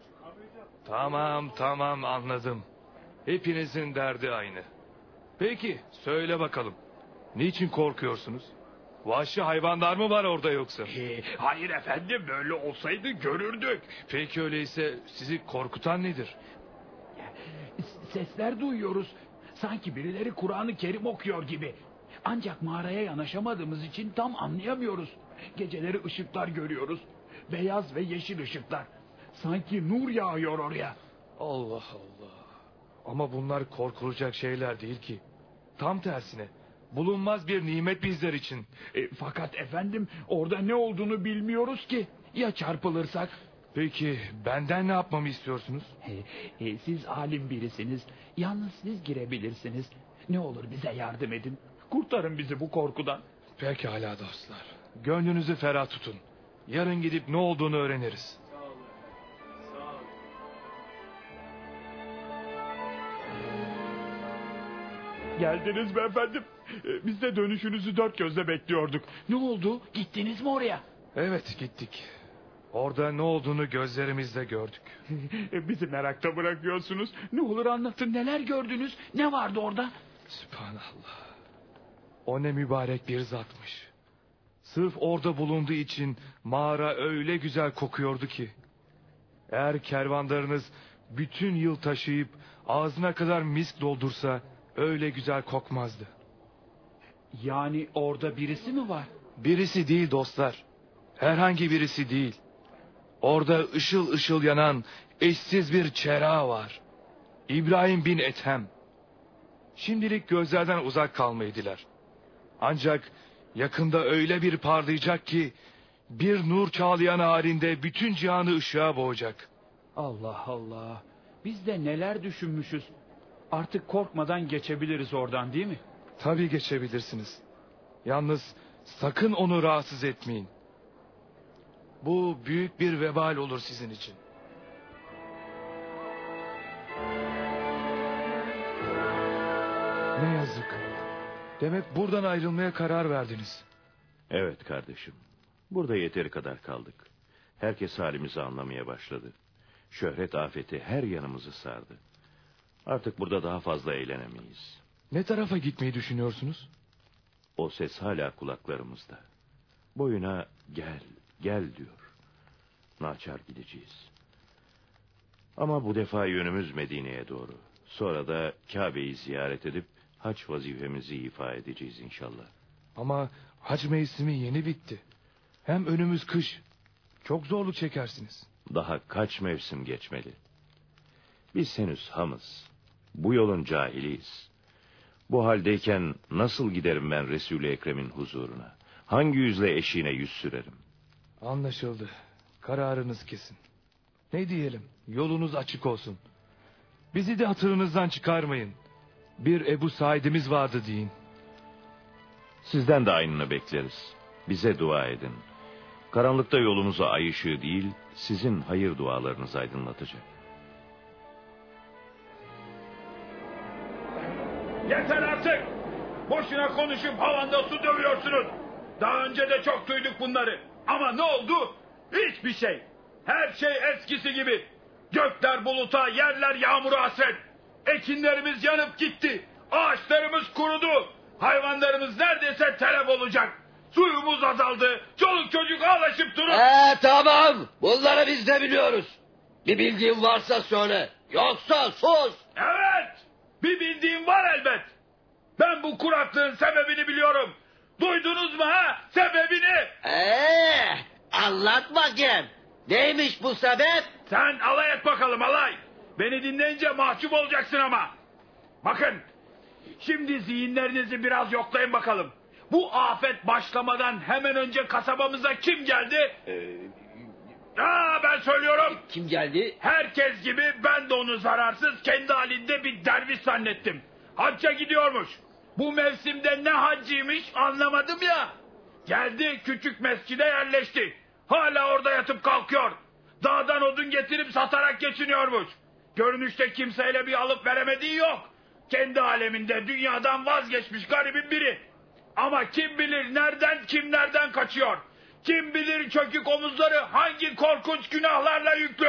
Tamam anladım. Hepinizin derdi aynı. Peki söyle bakalım. Niçin korkuyorsunuz? Vahşi hayvanlar mı var orada yoksa? Hayır efendim, böyle olsaydı görürdük. Peki öyleyse sizi korkutan nedir? Sesler duyuyoruz. Sanki birileri Kur'an-ı Kerim okuyor gibi. Ancak mağaraya yanaşamadığımız için tam anlayamıyoruz. Geceleri ışıklar görüyoruz. Beyaz ve yeşil ışıklar. Sanki nur yağıyor oraya. Allah Allah. Ama bunlar korkulacak şeyler değil ki. Tam tersine Bulunmaz bir nimet bizler için. Fakat efendim orada ne olduğunu bilmiyoruz ki. Ya çarpılırsak? Peki benden ne yapmamı istiyorsunuz? Siz alim birisiniz. Yalnız siz girebilirsiniz. Ne olur bize yardım edin. Kurtarın bizi bu korkudan. Pekala dostlar. Gönlünüzü ferah tutun. Yarın gidip ne olduğunu öğreniriz. Geldiniz mi efendim? Biz de dönüşünüzü dört gözle bekliyorduk. Ne oldu? Gittiniz mi oraya? Evet, gittik. Orada ne olduğunu gözlerimizle gördük. Bizi merakta bırakıyorsunuz. Ne olur anlatın, neler gördünüz? Ne vardı orada? Sübhanallah. O ne mübarek bir zatmış. Sırf orada bulunduğu için mağara öyle güzel kokuyordu ki. Eğer kervanlarınız bütün yıl taşıyıp ağzına kadar misk doldursa öyle güzel kokmazdı. Yani orada birisi mi var? Birisi değil dostlar. Herhangi birisi değil. Orada ışıl ışıl yanan eşsiz bir çera var. İbrahim bin Ethem. Şimdilik gözlerden uzak kalmayı diler. Ancak yakında öyle bir parlayacak ki bir nur çağlayan halinde bütün cihanı ışığa boğacak. Allah Allah. Biz de neler düşünmüşüz. Artık korkmadan geçebiliriz oradan, değil mi? Tabii geçebilirsiniz. Yalnız sakın onu rahatsız etmeyin. Bu büyük bir vebal olur sizin için. Ne yazık. Demek buradan ayrılmaya karar verdiniz. Evet kardeşim. Burada yeteri kadar kaldık. Herkes halimizi anlamaya başladı. Şöhret afeti her yanımızı sardı. Artık burada daha fazla eğlenemeyiz. Ne tarafa gitmeyi düşünüyorsunuz? O ses hala kulaklarımızda. Boyuna gel, gel diyor. Naçar gideceğiz. Ama bu defa yönümüz Medine'ye doğru. Sonra da Kabe'yi ziyaret edip hac vazifemizi ifa edeceğiz inşallah. Ama hac mevsimi yeni bitti. Hem önümüz kış. Çok zorluk çekersiniz. Daha kaç mevsim geçmeli? Biz henüz hamız. Bu yolun cahiliyiz. Bu haldeyken nasıl giderim ben Resul-i Ekrem'in huzuruna? Hangi yüzle eşiğine yüz sürerim? Anlaşıldı. Kararınız kesin. Ne diyelim? Yolunuz açık olsun. Bizi de hatırınızdan çıkarmayın. Bir Ebu Said'imiz vardı deyin. Sizden de aynını bekleriz. Bize dua edin. Karanlıkta yolumuzu ay ışığı değil, sizin hayır dualarınız aydınlatacak. Yeter artık! Boşuna konuşup havanda su dövüyorsunuz. Daha önce de çok duyduk bunları. Ama ne oldu? Hiçbir şey. Her şey eskisi gibi. Gökler buluta, yerler yağmura hasret. Ekinlerimiz yanıp gitti. Ağaçlarımız kurudu. Hayvanlarımız neredeyse telef olacak. Suyumuz azaldı. Çoluk çocuk ağlaşıp durur. Tamam. Bunları biz de biliyoruz. Bir bildiğin varsa söyle. Yoksa sus. Evet. Bir bildiğim var elbet. Ben bu kuraklığın sebebini biliyorum. Duydunuz mu ha? Sebebini. Anlat bakayım. Neymiş bu sebep? Sen alay et bakalım alay. Beni dinleyince mahcup olacaksın ama. Bakın. Şimdi zihinlerinizi biraz yoklayın bakalım. Bu afet başlamadan hemen önce kasabamıza kim geldi? Ben söylüyorum. Kim geldi? Herkes gibi ben de onu zararsız kendi halinde bir derviş zannettim. Hacca gidiyormuş. Bu mevsimde ne haccıymış anlamadım ya. Geldi küçük mescide yerleşti. Hala orada yatıp kalkıyor. Dağdan odun getirip satarak geçiniyormuş. Görünüşte kimseyle bir alıp veremediği yok. Kendi aleminde dünyadan vazgeçmiş garibin biri. Ama kim bilir nereden kimlerden kaçıyor. Kim bilir çökük omuzları hangi korkunç günahlarla yüklü.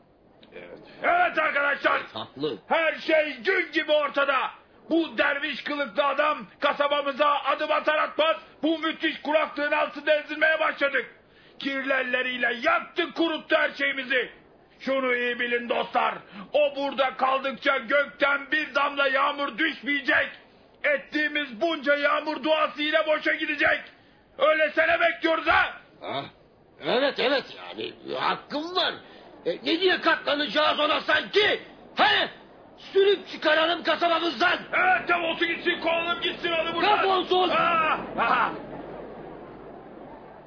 Evet arkadaşlar. Haklı. Her şey gün gibi ortada. Bu derviş kılıklı adam kasabamıza adım atar atmaz bu müthiş kuraklığın altında ezilmeye başladık. Kirli elleriyle yaktı kuruttu her şeyimizi. Şunu iyi bilin dostlar. O burada kaldıkça gökten bir damla yağmur düşmeyecek. Ettiğimiz bunca yağmur duası yine boşa gidecek. Öylesene bekliyoruz ha. Evet yani hakkım var. Ne diye katlanacağız ona sanki? Sürüp çıkaralım kasabamızdan. Evet defolsun gitsin kovalım gitsin onu buradan. Defolsun.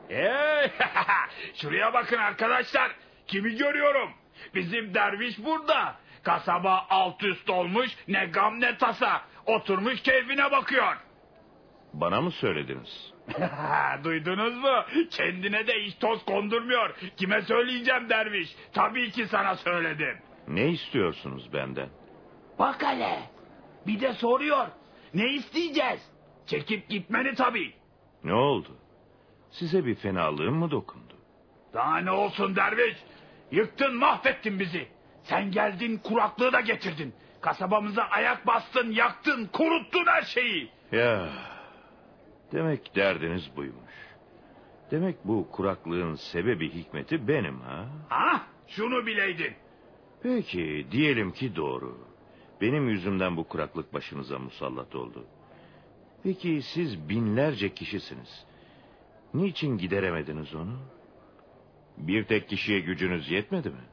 Şuraya bakın arkadaşlar. Kimi görüyorum? Bizim derviş burada. Kasaba alt üst olmuş, ne gam ne tasa. Oturmuş keyfine bakıyor. Bana mı söylediniz? Duydunuz mu? Kendine de hiç toz kondurmuyor. Kime söyleyeceğim derviş? Tabii ki sana söyledim. Ne istiyorsunuz benden? Bak hele. Bir de soruyor. Ne isteyeceğiz? Çekip gitmeni tabii. Ne oldu? Size bir fenalığım mı dokundu? Daha ne olsun derviş? Yıktın mahvettin bizi. Sen geldin kuraklığı da getirdin. Kasabamıza ayak bastın, yaktın, kuruttun her şeyi. Ya, demek derdiniz buymuş. Demek bu kuraklığın sebebi hikmeti benim ha? Ha? Şunu bileydin. Peki, diyelim ki doğru. Benim yüzümden bu kuraklık başınıza musallat oldu. Peki siz binlerce kişisiniz. Niçin gideremediniz onu? Bir tek kişiye gücünüz yetmedi mi?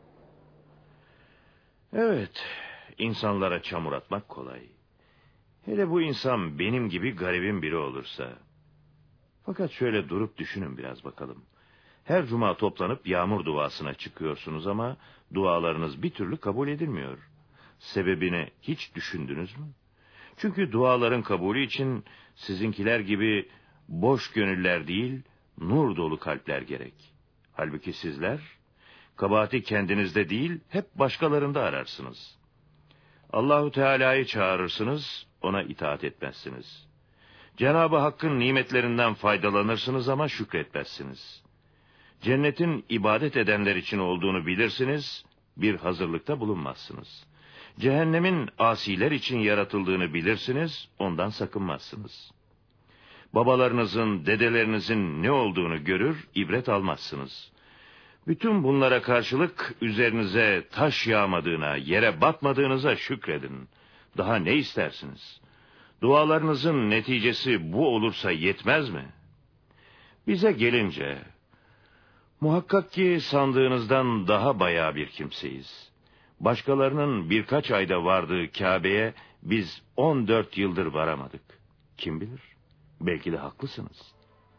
Evet, insanlara çamur atmak kolay. Hele bu insan benim gibi garibin biri olursa. Fakat şöyle durup düşünün biraz bakalım. Her cuma toplanıp yağmur duasına çıkıyorsunuz ama dualarınız bir türlü kabul edilmiyor. Sebebini hiç düşündünüz mü? Çünkü duaların kabulü için sizinkiler gibi boş gönüller değil, nur dolu kalpler gerek. Halbuki sizler kabahati kendinizde değil, hep başkalarında ararsınız. Allahu Teala'yı çağırırsınız, ona itaat etmezsiniz. Cenab-ı Hakk'ın nimetlerinden faydalanırsınız ama şükretmezsiniz. Cennetin ibadet edenler için olduğunu bilirsiniz, bir hazırlıkta bulunmazsınız. Cehennemin asiler için yaratıldığını bilirsiniz, ondan sakınmazsınız. Babalarınızın, dedelerinizin ne olduğunu görür, ibret almazsınız. Bütün bunlara karşılık üzerinize taş yağmadığına, yere batmadığınıza şükredin. Daha ne istersiniz? Dualarınızın neticesi bu olursa yetmez mi? Bize gelince, muhakkak ki sandığınızdan daha bayağı bir kimseyiz. Başkalarının birkaç ayda vardığı Kabe'ye biz 14 yıldır varamadık. Kim bilir? Belki de haklısınız.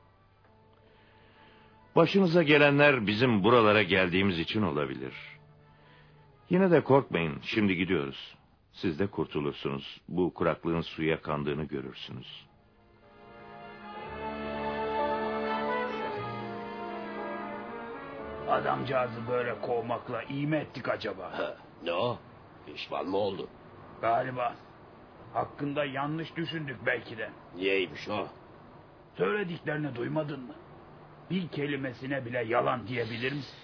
Başınıza gelenler bizim buralara geldiğimiz için olabilir. Yine de korkmayın, şimdi gidiyoruz. Siz de kurtulursunuz. Bu kuraklığın suya kandığını görürsünüz. Adamcağızı böyle kovmakla iyi mi ettik acaba? Ne o? Pişman mı oldu? Galiba. Hakkında yanlış düşündük belki de. Niyeymiş o? Söylediklerini duymadın mı? Bir kelimesine bile yalan diyebilir misin?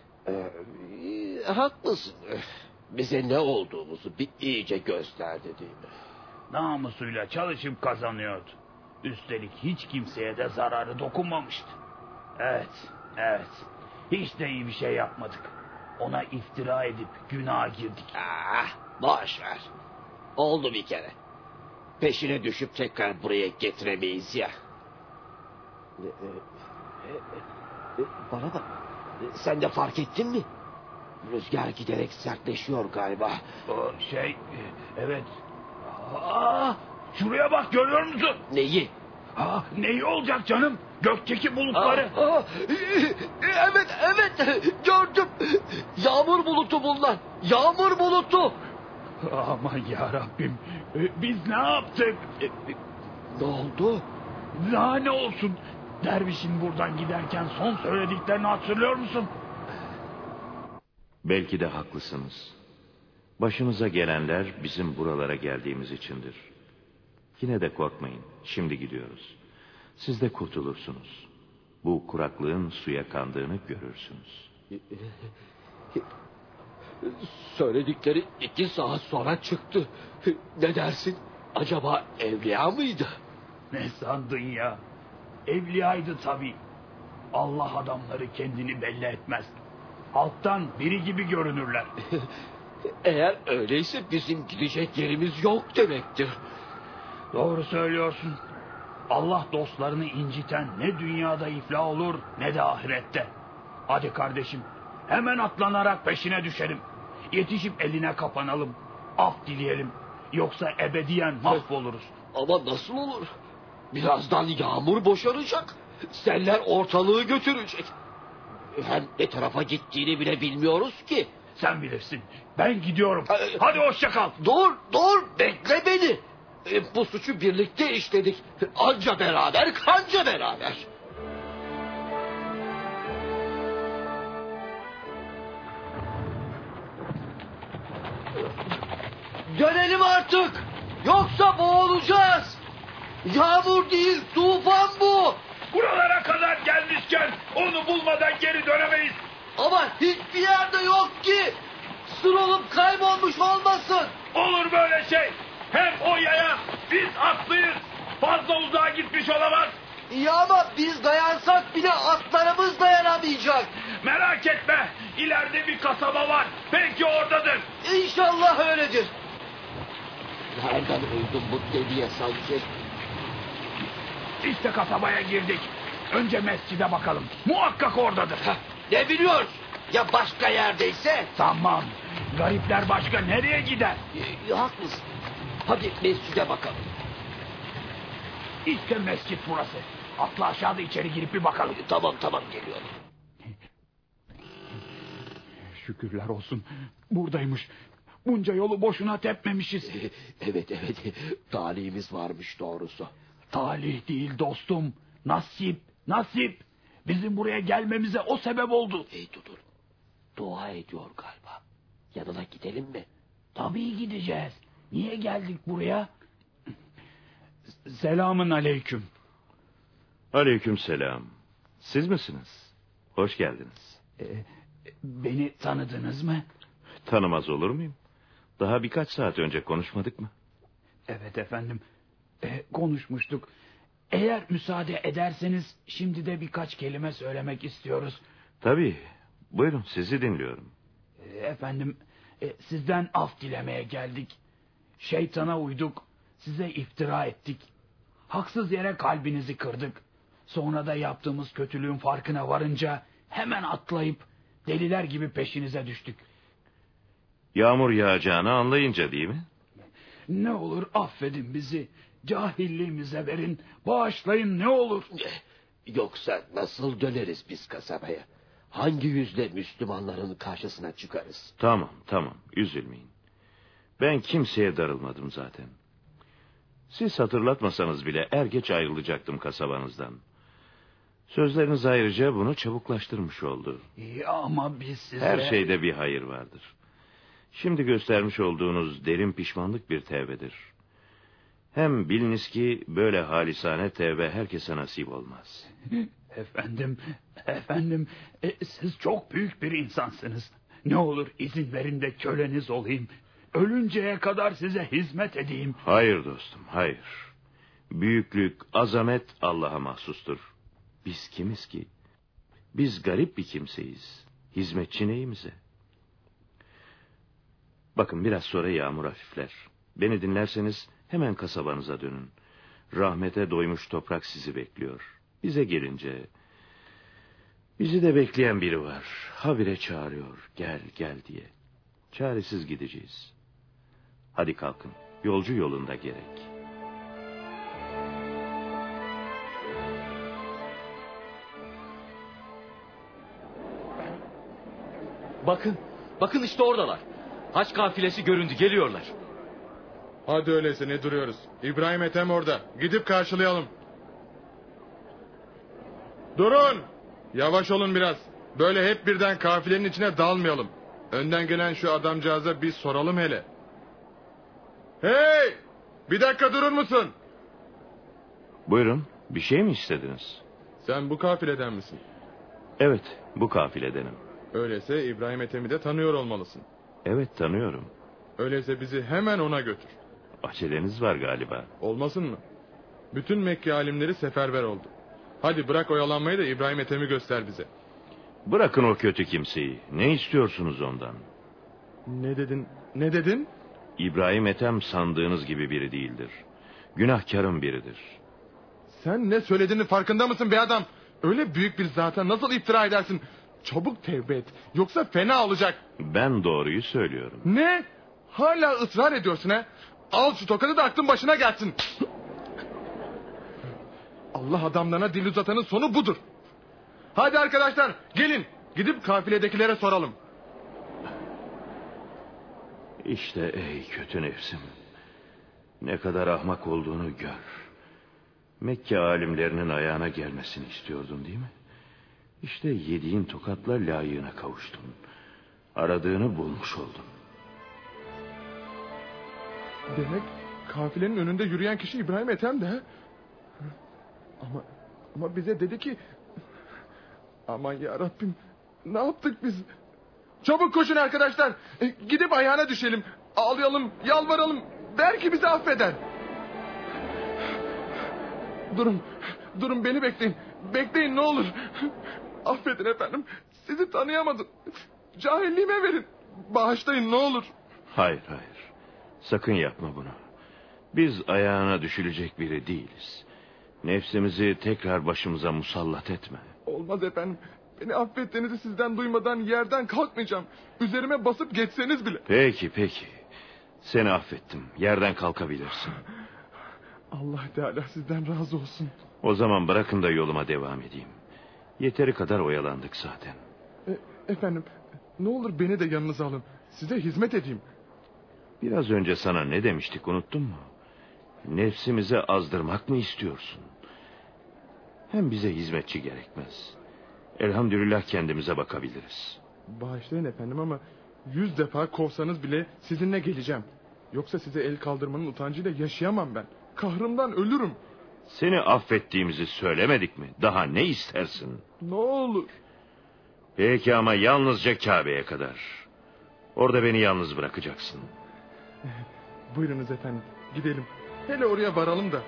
Haklısın. Bize ne olduğumuzu bir iyice gösterdi değil mi? Namusuyla çalışıp kazanıyordu. Üstelik hiç kimseye de zararı dokunmamıştı. Evet. Hiç de iyi bir şey yapmadık. Ona iftira edip günaha girdik. Boş ver. Oldu bir kere. Peşine düşüp tekrar buraya getiremeyiz ya. Bana bak. Sen de fark ettin mi? Rüzgar giderek sertleşiyor galiba. Evet. Şuraya bak, görüyor musun? Neyi? Neyi olacak canım? Gökteki bulutları. Evet gördüm. Yağmur bulutu bunlar. Yağmur bulutu. Aman yarabbim. Biz ne yaptık? Ne oldu? Daha ne olsun? Dervişin buradan giderken son söylediklerini hatırlıyor musun? Belki de haklısınız. Başınıza gelenler bizim buralara geldiğimiz içindir. Yine de korkmayın. Şimdi gidiyoruz. Siz de kurtulursunuz. Bu kuraklığın suya kandığını görürsünüz. Söyledikleri 2 saat sonra çıktı. Ne dersin? Acaba evliya mıydı? Ne sandın ya? Evliyaydı tabii. Allah adamları kendini belli etmez. Alttan biri gibi görünürler. Eğer öyleyse bizim gidecek yerimiz yok demektir. Doğru söylüyorsun. Allah dostlarını inciten ne dünyada iflah olur ne de ahirette. Hadi kardeşim, hemen atlanarak peşine düşelim. Yetişip eline kapanalım. Af dileyelim. Yoksa ebediyen mahvoluruz. Ama nasıl olur? Birazdan yağmur boşanacak. Seller ortalığı götürecek. Hem ne tarafa gittiğini bile bilmiyoruz ki. Sen bilirsin. Ben gidiyorum. Hadi hoşça kal. Dur bekle beni. Bu suçu birlikte işledik. Anca beraber kanca beraber. Dönelim artık. Yoksa boğulacağız. Yağmur değil, tufan bu. Buralara kadar gelmişken onu bulmadan geri dönemeyiz. Ama hiçbir yerde yok ki. Sır olup kaybolmuş olmasın. Olur böyle şey. Hem o yaya biz atlıyız. Fazla uzağa gitmiş olamaz. Ya ama biz dayansak bile atlarımız dayanamayacak. Merak etme. İleride bir kasaba var. Belki oradadır. İnşallah öyledir. Nereden uydum bu deliye sanki? İşte kasabaya girdik. Önce mescide bakalım. Muhakkak oradadır. Ne biliyor? Ya başka yerdeyse? Tamam. Garipler başka nereye gider? Haklısın. Hadi mescide bakalım. İşte mescit burası. Atla aşağıda içeri girip bir bakalım. Tamam geliyorum. Şükürler olsun. Buradaymış. Bunca yolu boşuna tepmemişiz. Evet. Talihimiz varmış doğrusu. Talih değil dostum. Nasip. Bizim buraya gelmemize o sebep oldu. Dur. Dua ediyor galiba. Yanına gidelim mi? Tabii gideceğiz. Niye geldik buraya? Selamün aleyküm. Aleykümselam. Siz misiniz? Hoş geldiniz. Beni tanıdınız mı? Tanımaz olur muyum? Daha birkaç saat önce konuşmadık mı? Evet efendim. Konuşmuştuk. Eğer müsaade ederseniz şimdi de birkaç kelime söylemek istiyoruz. Tabii. Buyurun sizi dinliyorum. Efendim sizden af dilemeye geldik. Şeytana uyduk. Size iftira ettik. Haksız yere kalbinizi kırdık. Sonra da yaptığımız kötülüğün farkına varınca hemen atlayıp deliler gibi peşinize düştük. Yağmur yağacağını anlayınca değil mi? Ne olur affedin bizi. Cahilliğimize verin. Bağışlayın ne olur. Yoksa nasıl döneriz biz kasabaya? Hangi yüzle Müslümanların karşısına çıkarız? Tamam. Üzülmeyin. Ben kimseye darılmadım zaten. Siz hatırlatmasanız bile er geç ayrılacaktım kasabanızdan. Sözleriniz ayrıca bunu çabuklaştırmış oldu. Ama biz size... Her şeyde bir hayır vardır. Şimdi göstermiş olduğunuz derin pişmanlık bir tevbedir. Hem biliniz ki böyle halisane tevbe herkese nasip olmaz. Efendim, siz çok büyük bir insansınız. Ne olur izin verin de köleniz olayım. Ölünceye kadar size hizmet edeyim. Hayır dostum, hayır. Büyüklük, azamet Allah'a mahsustur. Biz kimiz ki? Biz garip bir kimseyiz. Hizmetçi neyimize? Bakın biraz sonra yağmur hafifler. Beni dinlerseniz hemen kasabanıza dönün. Rahmete doymuş toprak sizi bekliyor. Bize gelince... Bizi de bekleyen biri var. Habire çağırıyor. Gel diye. Çaresiz gideceğiz. Hadi kalkın. Yolcu yolunda gerek. Bakın işte oradalar. Haç kafilesi göründü, geliyorlar. Hadi öyleyse ne duruyoruz? İbrahim Ethem orada. Gidip karşılayalım. Durun! Yavaş olun biraz. Böyle hep birden kafilenin içine dalmayalım. Önden gelen şu adamcağıza bir soralım hele. Hey! Bir dakika durur musun? Buyurun, bir şey mi istediniz? Sen bu kafileden misin? Evet, bu kafiledenim. Öyleyse İbrahim Ethem'i de tanıyor olmalısın. Evet, tanıyorum. Öyleyse bizi hemen ona götür. Aceleniz var galiba. Olmasın mı? Bütün Mekke alimleri seferber oldu. Hadi bırak oyalanmayı da İbrahim Ethem'i göster bize. Bırakın o kötü kimseyi. Ne istiyorsunuz ondan? Ne dedin? İbrahim Ethem sandığınız gibi biri değildir. Günahkarın biridir. Sen ne söylediğinin farkında mısın be adam? Öyle büyük bir zata nasıl iftira edersin? Çabuk tevbe et. Yoksa fena olacak. Ben doğruyu söylüyorum. Ne? Hala ısrar ediyorsun ha? Al şu tokadı da aklın başına gelsin. Allah adamlarına dil uzatanın sonu budur. Hadi arkadaşlar gelin gidip kafiledekilere soralım. İşte ey kötü nefsim. Ne kadar ahmak olduğunu gör. Mekke alimlerinin ayağına gelmesini istiyordun değil mi? İşte yediğin tokatla layığına kavuştun. Aradığını bulmuş oldun. Demek kafilenin önünde yürüyen kişi İbrahim Ethem de. Ama bize dedi ki... Aman ya Rabbim, ne yaptık biz? Çabuk koşun arkadaşlar. Gidip ayağına düşelim. Ağlayalım, yalvaralım. Belki bizi affeder. Durun beni bekleyin. Bekleyin ne olur. Affedin efendim. Sizi tanıyamadım. Cahilliğime verin. Bağışlayın ne olur. Hayır. Sakın yapma bunu. Biz ayağına düşülecek biri değiliz. Nefsimizi tekrar başımıza musallat etme. Olmaz efendim. Beni affettiğinizi sizden duymadan yerden kalkmayacağım. Üzerime basıp geçseniz bile. Peki. Seni affettim. Yerden kalkabilirsin. Allah Teala sizden razı olsun. O zaman bırakın da yoluma devam edeyim. Yeteri kadar oyalandık zaten. Efendim ne olur beni de yanınıza alın. Size hizmet edeyim. Biraz önce sana ne demiştik unuttun mu? Nefsimize azdırmak mı istiyorsun? Hem bize hizmetçi gerekmez. Elhamdülillah kendimize bakabiliriz. Bağışlayın efendim ama 100 defa kovsanız bile sizinle geleceğim. Yoksa size el kaldırmanın utancıyla yaşayamam ben. Kahrımdan ölürüm. Seni affettiğimizi söylemedik mi? Daha ne istersin? Ne olur. Peki ama yalnızca Kabe'ye kadar. Orada beni yalnız bırakacaksın. Buyurunuz efendim gidelim. Hele oraya varalım da.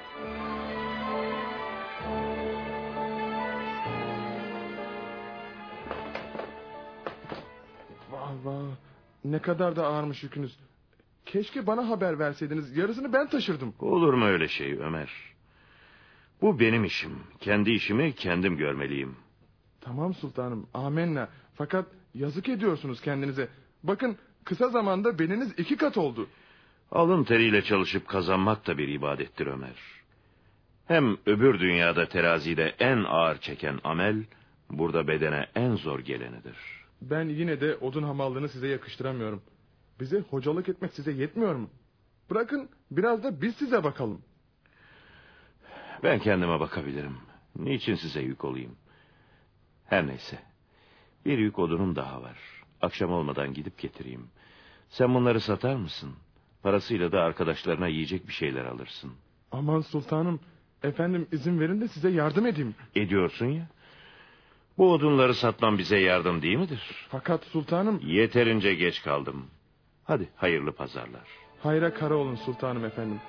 Vah ne kadar da ağırmış yükünüz. Keşke bana haber verseydiniz. Yarısını ben taşırdım. Olur mu öyle şey Ömer? Bu benim işim. Kendi işimi kendim görmeliyim. Tamam sultanım amenna. Fakat yazık ediyorsunuz kendinize. Bakın kısa zamanda beliniz 2 kat oldu. Alın teriyle çalışıp kazanmak da bir ibadettir Ömer. Hem öbür dünyada terazide en ağır çeken amel... burada bedene en zor gelenidir. Ben yine de odun hamallığını size yakıştıramıyorum. Bize hocalık etmek size yetmiyor mu? Bırakın biraz da biz size bakalım. Ben kendime bakabilirim. Niçin size yük olayım? Her neyse. Bir yük odunum daha var. Akşam olmadan gidip getireyim. Sen bunları satar mısın? Parasıyla da arkadaşlarına yiyecek bir şeyler alırsın. Aman sultanım. Efendim izin verin de size yardım edeyim. Ediyorsun ya. Bu odunları satmam bize yardım değil midir? Fakat sultanım... Yeterince geç kaldım. Hadi hayırlı pazarlar. Hayra kara olun sultanım efendim.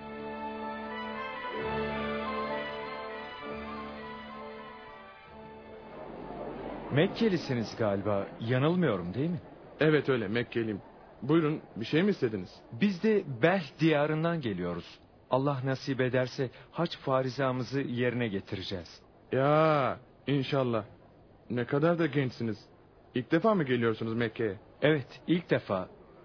Mekkelisiniz galiba. Yanılmıyorum değil mi? Evet öyle Mekkeliyim. Buyurun bir şey mi istediniz? Biz de Belh diyarından geliyoruz. Allah nasip ederse hac farizamızı yerine getireceğiz. Ya inşallah. Ne kadar da gençsiniz. İlk defa mı geliyorsunuz Mekke'ye? Evet ilk defa.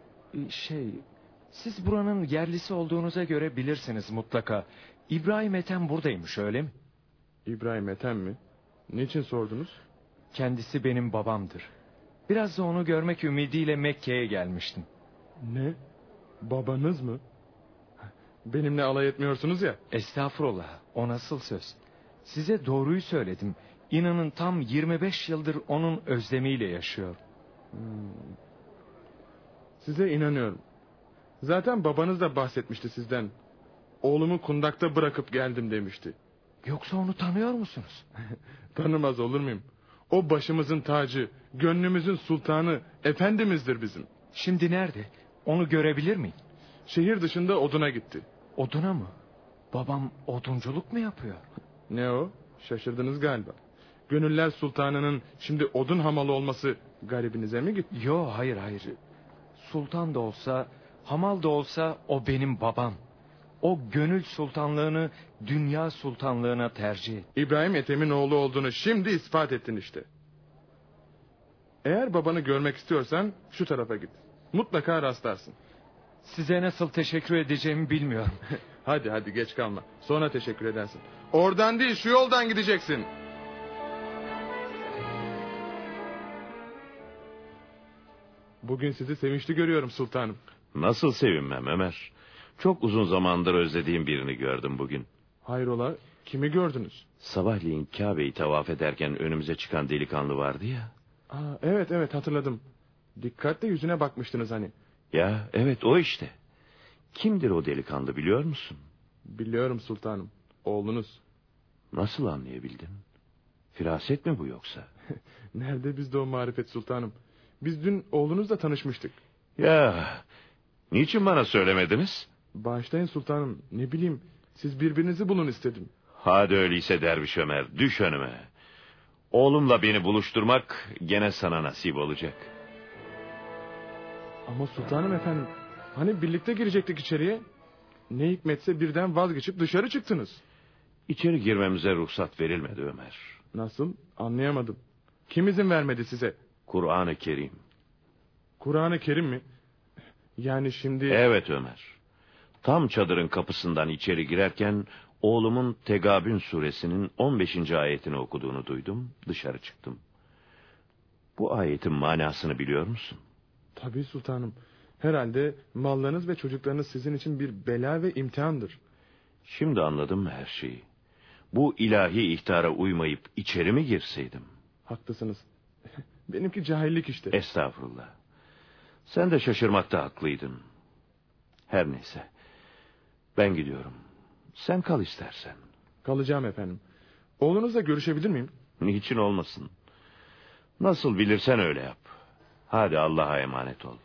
Siz buranın yerlisi olduğunuza göre bilirsiniz mutlaka. İbrahim Ethem buradaymış öyle mi? İbrahim Ethem mi? Niçin sordunuz? Kendisi benim babamdır. Biraz da onu görmek ümidiyle Mekke'ye gelmiştim. Ne? Babanız mı? Benimle alay etmiyorsunuz ya. Estağfurullah, o nasıl söz? Size doğruyu söyledim. İnanın tam 25 yıldır onun özlemiyle yaşıyor. Size inanıyorum. Zaten babanız da bahsetmişti sizden. Oğlumu kundakta bırakıp geldim demişti. Yoksa onu tanıyor musunuz? Tanımaz olur muyum? O başımızın tacı, gönlümüzün sultanı, efendimizdir bizim. Şimdi nerede? Onu görebilir miyim? Şehir dışında oduna gitti. Oduna mı? Babam odunculuk mu yapıyor? Ne o? Şaşırdınız galiba. Gönüller sultanının şimdi odun hamalı olması garibinize mi gitti? Yo hayır. Sultan da olsa, hamal da olsa o benim babam. O gönül sultanlığını dünya sultanlığına tercih et. İbrahim Ethem'in oğlu olduğunu şimdi ispat ettin işte. Eğer babanı görmek istiyorsan şu tarafa git. Mutlaka rastlarsın. Size nasıl teşekkür edeceğimi bilmiyorum. Hadi geç kalma. Sonra teşekkür edersin. Oradan değil, şu yoldan gideceksin. Bugün sizi sevinçli görüyorum sultanım. Nasıl sevinmem Ömer? Çok uzun zamandır özlediğim birini gördüm bugün. Hayrola, kimi gördünüz? Sabahleyin Kabe'yi tavaf ederken önümüze çıkan delikanlı vardı ya. Evet hatırladım. Dikkatle yüzüne bakmıştınız hani. Ya evet, o işte. Kimdir o delikanlı, biliyor musun? Biliyorum sultanım. Oğlunuz. Nasıl anlayabildin? Firaset mi bu yoksa? Nerede bizde o marifet sultanım? Biz dün oğlunuzla tanışmıştık. Ya niçin bana söylemediniz? Bağışlayın sultanım, ne bileyim, siz birbirinizi bulun istedim. Hadi öyleyse Derviş Ömer, düş önüme. Oğlumla beni buluşturmak gene sana nasip olacak. Ama sultanım efendim, hani birlikte girecektik içeriye? Ne hikmetse birden vazgeçip dışarı çıktınız. İçeri girmemize ruhsat verilmedi Ömer. Nasıl? Anlayamadım. Kim izin vermedi size? Kur'an-ı Kerim. Kur'an-ı Kerim mi? Yani şimdi... Evet Ömer. Tam çadırın kapısından içeri girerken oğlumun Tegabün suresinin 15. ayetini okuduğunu duydum. Dışarı çıktım. Bu ayetin manasını biliyor musun? Tabii sultanım. Herhalde mallarınız ve çocuklarınız sizin için bir bela ve imtihandır. Şimdi anladım her şeyi. Bu ilahi ihtara uymayıp içeri mi girseydim? Haklısınız. Benimki cahillik işte. Estağfurullah. Sen de şaşırmakta haklıydın. Her neyse. Ben gidiyorum. Sen kal istersen. Kalacağım efendim. Oğlunuzla görüşebilir miyim? Niçin olmasın? Nasıl bilirsen öyle yap. Hadi Allah'a emanet ol.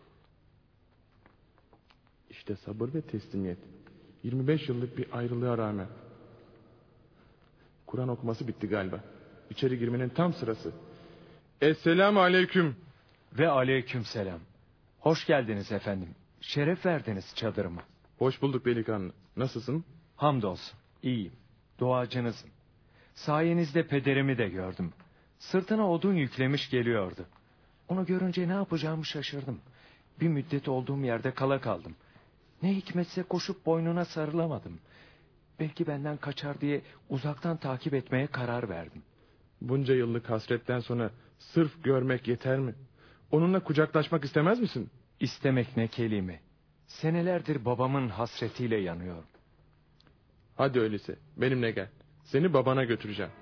İşte sabır ve teslimiyet. 25 yıllık bir ayrılığa rağmen. Kur'an okuması bitti galiba. İçeri girmenin tam sırası. Esselamu aleyküm. Ve aleykümselam. Hoş geldiniz efendim. Şeref verdiniz çadırıma. Hoş bulduk delikanlı. Nasılsın? Hamdolsun. İyiyim. Duacınızım. Sayenizde pederimi de gördüm. Sırtına odun yüklemiş geliyordu. Onu görünce ne yapacağımı şaşırdım. Bir müddet olduğum yerde kala kaldım. Ne hikmetse koşup boynuna sarılamadım. Belki benden kaçar diye uzaktan takip etmeye karar verdim. Bunca yıllık hasretten sonra sırf görmek yeter mi? Onunla kucaklaşmak istemez misin? İstemek ne kelime. Senelerdir babamın hasretiyle yanıyorum. Hadi öyleyse benimle gel. Seni babana götüreceğim.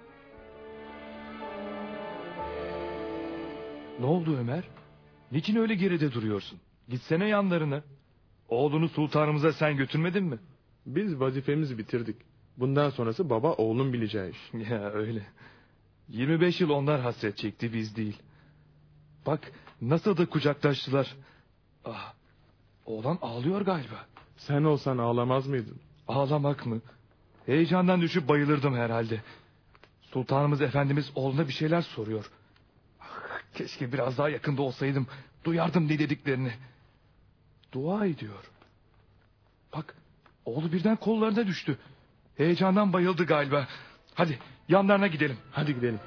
Ne oldu Ömer? Niçin öyle geride duruyorsun? Gitsene yanlarına. Oğlunu sultanımıza sen götürmedin mi? Biz vazifemizi bitirdik. Bundan sonrası baba oğlun bileceği iş. Ya öyle. 25 yıl onlar hasret çekti, biz değil. Bak nasıl da kucaklaştılar. Ah, oğlan ağlıyor galiba. Sen olsan ağlamaz mıydın? Ağlamak mı? Heyecandan düşüp bayılırdım herhalde. Sultanımız Efendimiz oğluna bir şeyler soruyor. Ah, keşke biraz daha yakında olsaydım. Duyardım ne dediklerini. Dua ediyor. Bak oğlu birden kollarına düştü. Heyecandan bayıldı galiba. Hadi yanlarına gidelim. Hadi gidelim.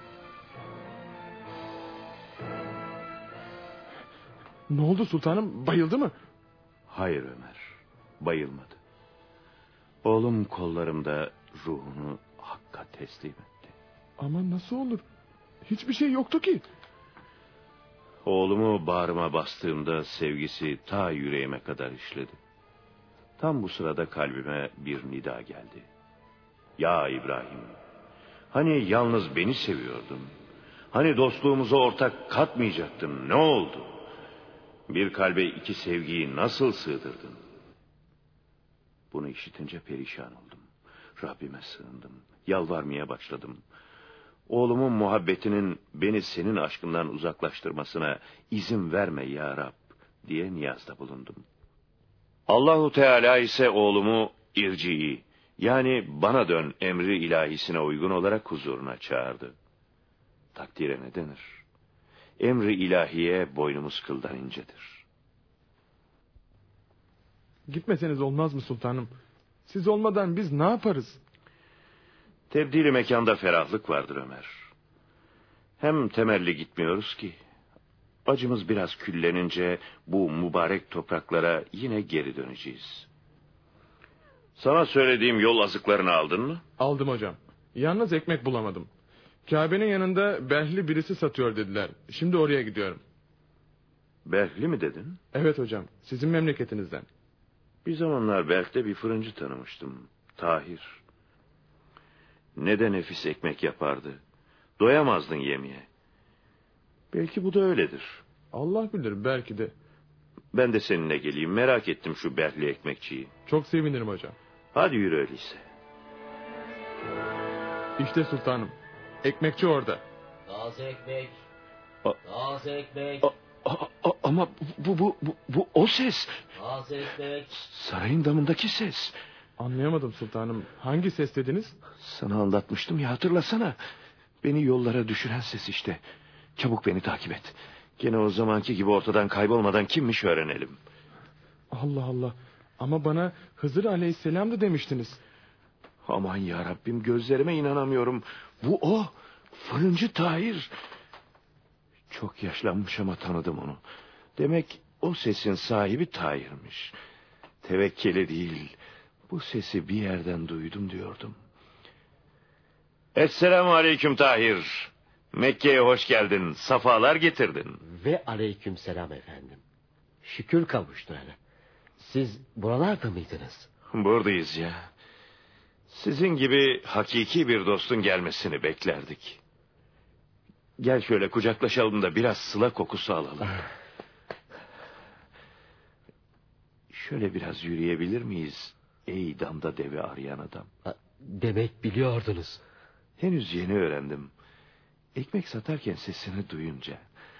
Ne oldu sultanım? Bayıldı mı? Hayır Ömer. Bayılmadı. Oğlum kollarımda ruhunu Hakk'a teslim etti. Ama nasıl olur? Hiçbir şey yoktu ki. Oğlumu bağrıma bastığımda sevgisi ta yüreğime kadar işledi. Tam bu sırada kalbime bir nida geldi. Ya İbrahim, hani yalnız beni seviyordun? Hani dostluğumuza ortak katmayacaktın, ne oldu? Bir kalbe iki sevgiyi nasıl sığdırdın? Bunu işitince perişan oldum. Rabbime sığındım, yalvarmaya başladım. Oğlumun muhabbetinin beni senin aşkından uzaklaştırmasına izin verme ya Rab diye niyazda bulundum. Allahu Teala ise oğlumu irci'i, yani bana dön emri ilahisine uygun olarak huzuruna çağırdı. Takdire ne denir? Emri ilahiye boynumuz kıldan incedir. Gitmeseniz olmaz mı sultanım? Siz olmadan biz ne yaparız? Tebdili mekanda ferahlık vardır Ömer. Hem temelli gitmiyoruz ki. Acımız biraz küllenince bu mübarek topraklara yine geri döneceğiz. Sana söylediğim yol azıklarını aldın mı? Aldım hocam. Yalnız ekmek bulamadım. Kabe'nin yanında Berhli birisi satıyor dediler. Şimdi oraya gidiyorum. Berhli mi dedin? Evet hocam, sizin memleketinizden. Bir zamanlar Berk'te bir fırıncı tanımıştım. Tahir. Ne de nefis ekmek yapardı. Doyamazdın yemeye. Belki bu da öyledir. Allah bilir, belki de. Ben de seninle geleyim. Merak ettim şu Berhli ekmekçiyi. Çok sevinirim hocam. Hadi yürü öyleyse. İşte sultanım. Ekmekçi orada. Taze ekmek. A- Taze ekmek. Ama bu o ses. Taze ekmek. Sarayın damındaki ses. Anlayamadım sultanım. Hangi ses dediniz? Sana anlatmıştım ya, hatırlasana. Beni yollara düşüren ses işte. Çabuk beni takip et. Gene o zamanki gibi ortadan kaybolmadan kimmiş öğrenelim. Allah Allah. Ama bana Hızır Aleyhisselam'dı demiştiniz. Aman ya Rabbim, gözlerime inanamıyorum. Bu o. Fırıncı Tahir. Çok yaşlanmış ama tanıdım onu. Demek o sesin sahibi Tahir'miş. Tevekkeli değil. Bu sesi bir yerden duydum diyordum. Esselamu aleyküm Tahir. Mekke'ye hoş geldin. Safalar getirdin. Ve aleykümselam efendim. Şükür kavuşturana. Siz buralarda mıydınız? Buradayız ya. Sizin gibi hakiki bir dostun gelmesini beklerdik. Gel şöyle kucaklaşalım da biraz sıla kokusu alalım. Şöyle biraz yürüyebilir miyiz? Ey damda devi arayan adam. Demek biliyordunuz. Henüz yeni öğrendim. Ekmek satarken sesini duyunca.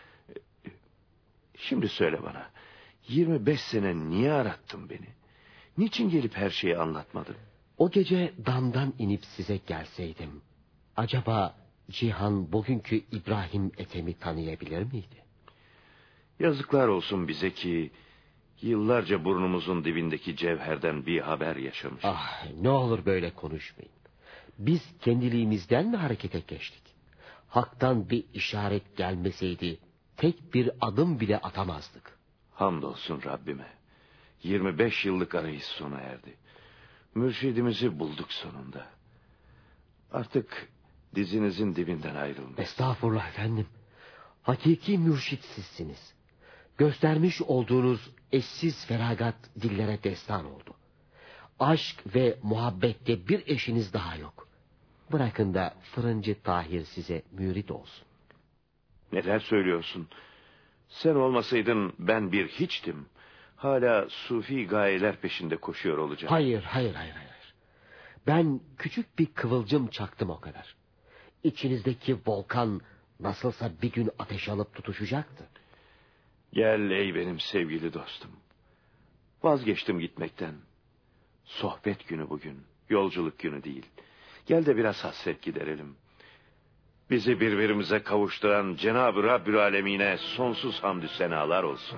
Şimdi söyle bana. 25 sene niye arattın beni? Niçin gelip her şeyi anlatmadın? O gece damdan inip size gelseydim, acaba Cihan bugünkü İbrahim Ethem'i tanıyabilir miydi? Yazıklar olsun bize ki yıllarca burnumuzun dibindeki cevherden bir haber yaşamış. Ah, ne olur böyle konuşmayın. Biz kendiliğimizden mi harekete geçtik? Hak'tan bir işaret gelmeseydi tek bir adım bile atamazdık. Hamdolsun Rabbime. 25 yıllık arayış sona erdi. Mürşidimizi bulduk sonunda. Artık dizinizin dibinden ayrılmayız. Estağfurullah efendim. Hakiki mürşit sizsiniz. Göstermiş olduğunuz eşsiz feragat dillere destan oldu. Aşk ve muhabbette bir eşiniz daha yok. Bırakın da fırıncı Tahir size mürit olsun. Neler söylüyorsun? Sen olmasaydın ben bir hiçtim. Hala sufi gayeler peşinde koşuyor olacağım. Hayır. Ben küçük bir kıvılcım çaktım o kadar. İçinizdeki volkan nasılsa bir gün ateş alıp tutuşacaktı. Gel ey benim sevgili dostum. Vazgeçtim gitmekten. Sohbet günü bugün. Yolculuk günü değil. Gel de biraz hasret giderelim. Bizi birbirimize kavuşturan Cenab-ı Rabbül Alemine sonsuz hamdü senalar olsun.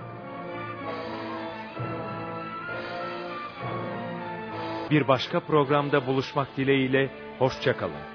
Bir başka programda buluşmak dileğiyle hoşça kalın.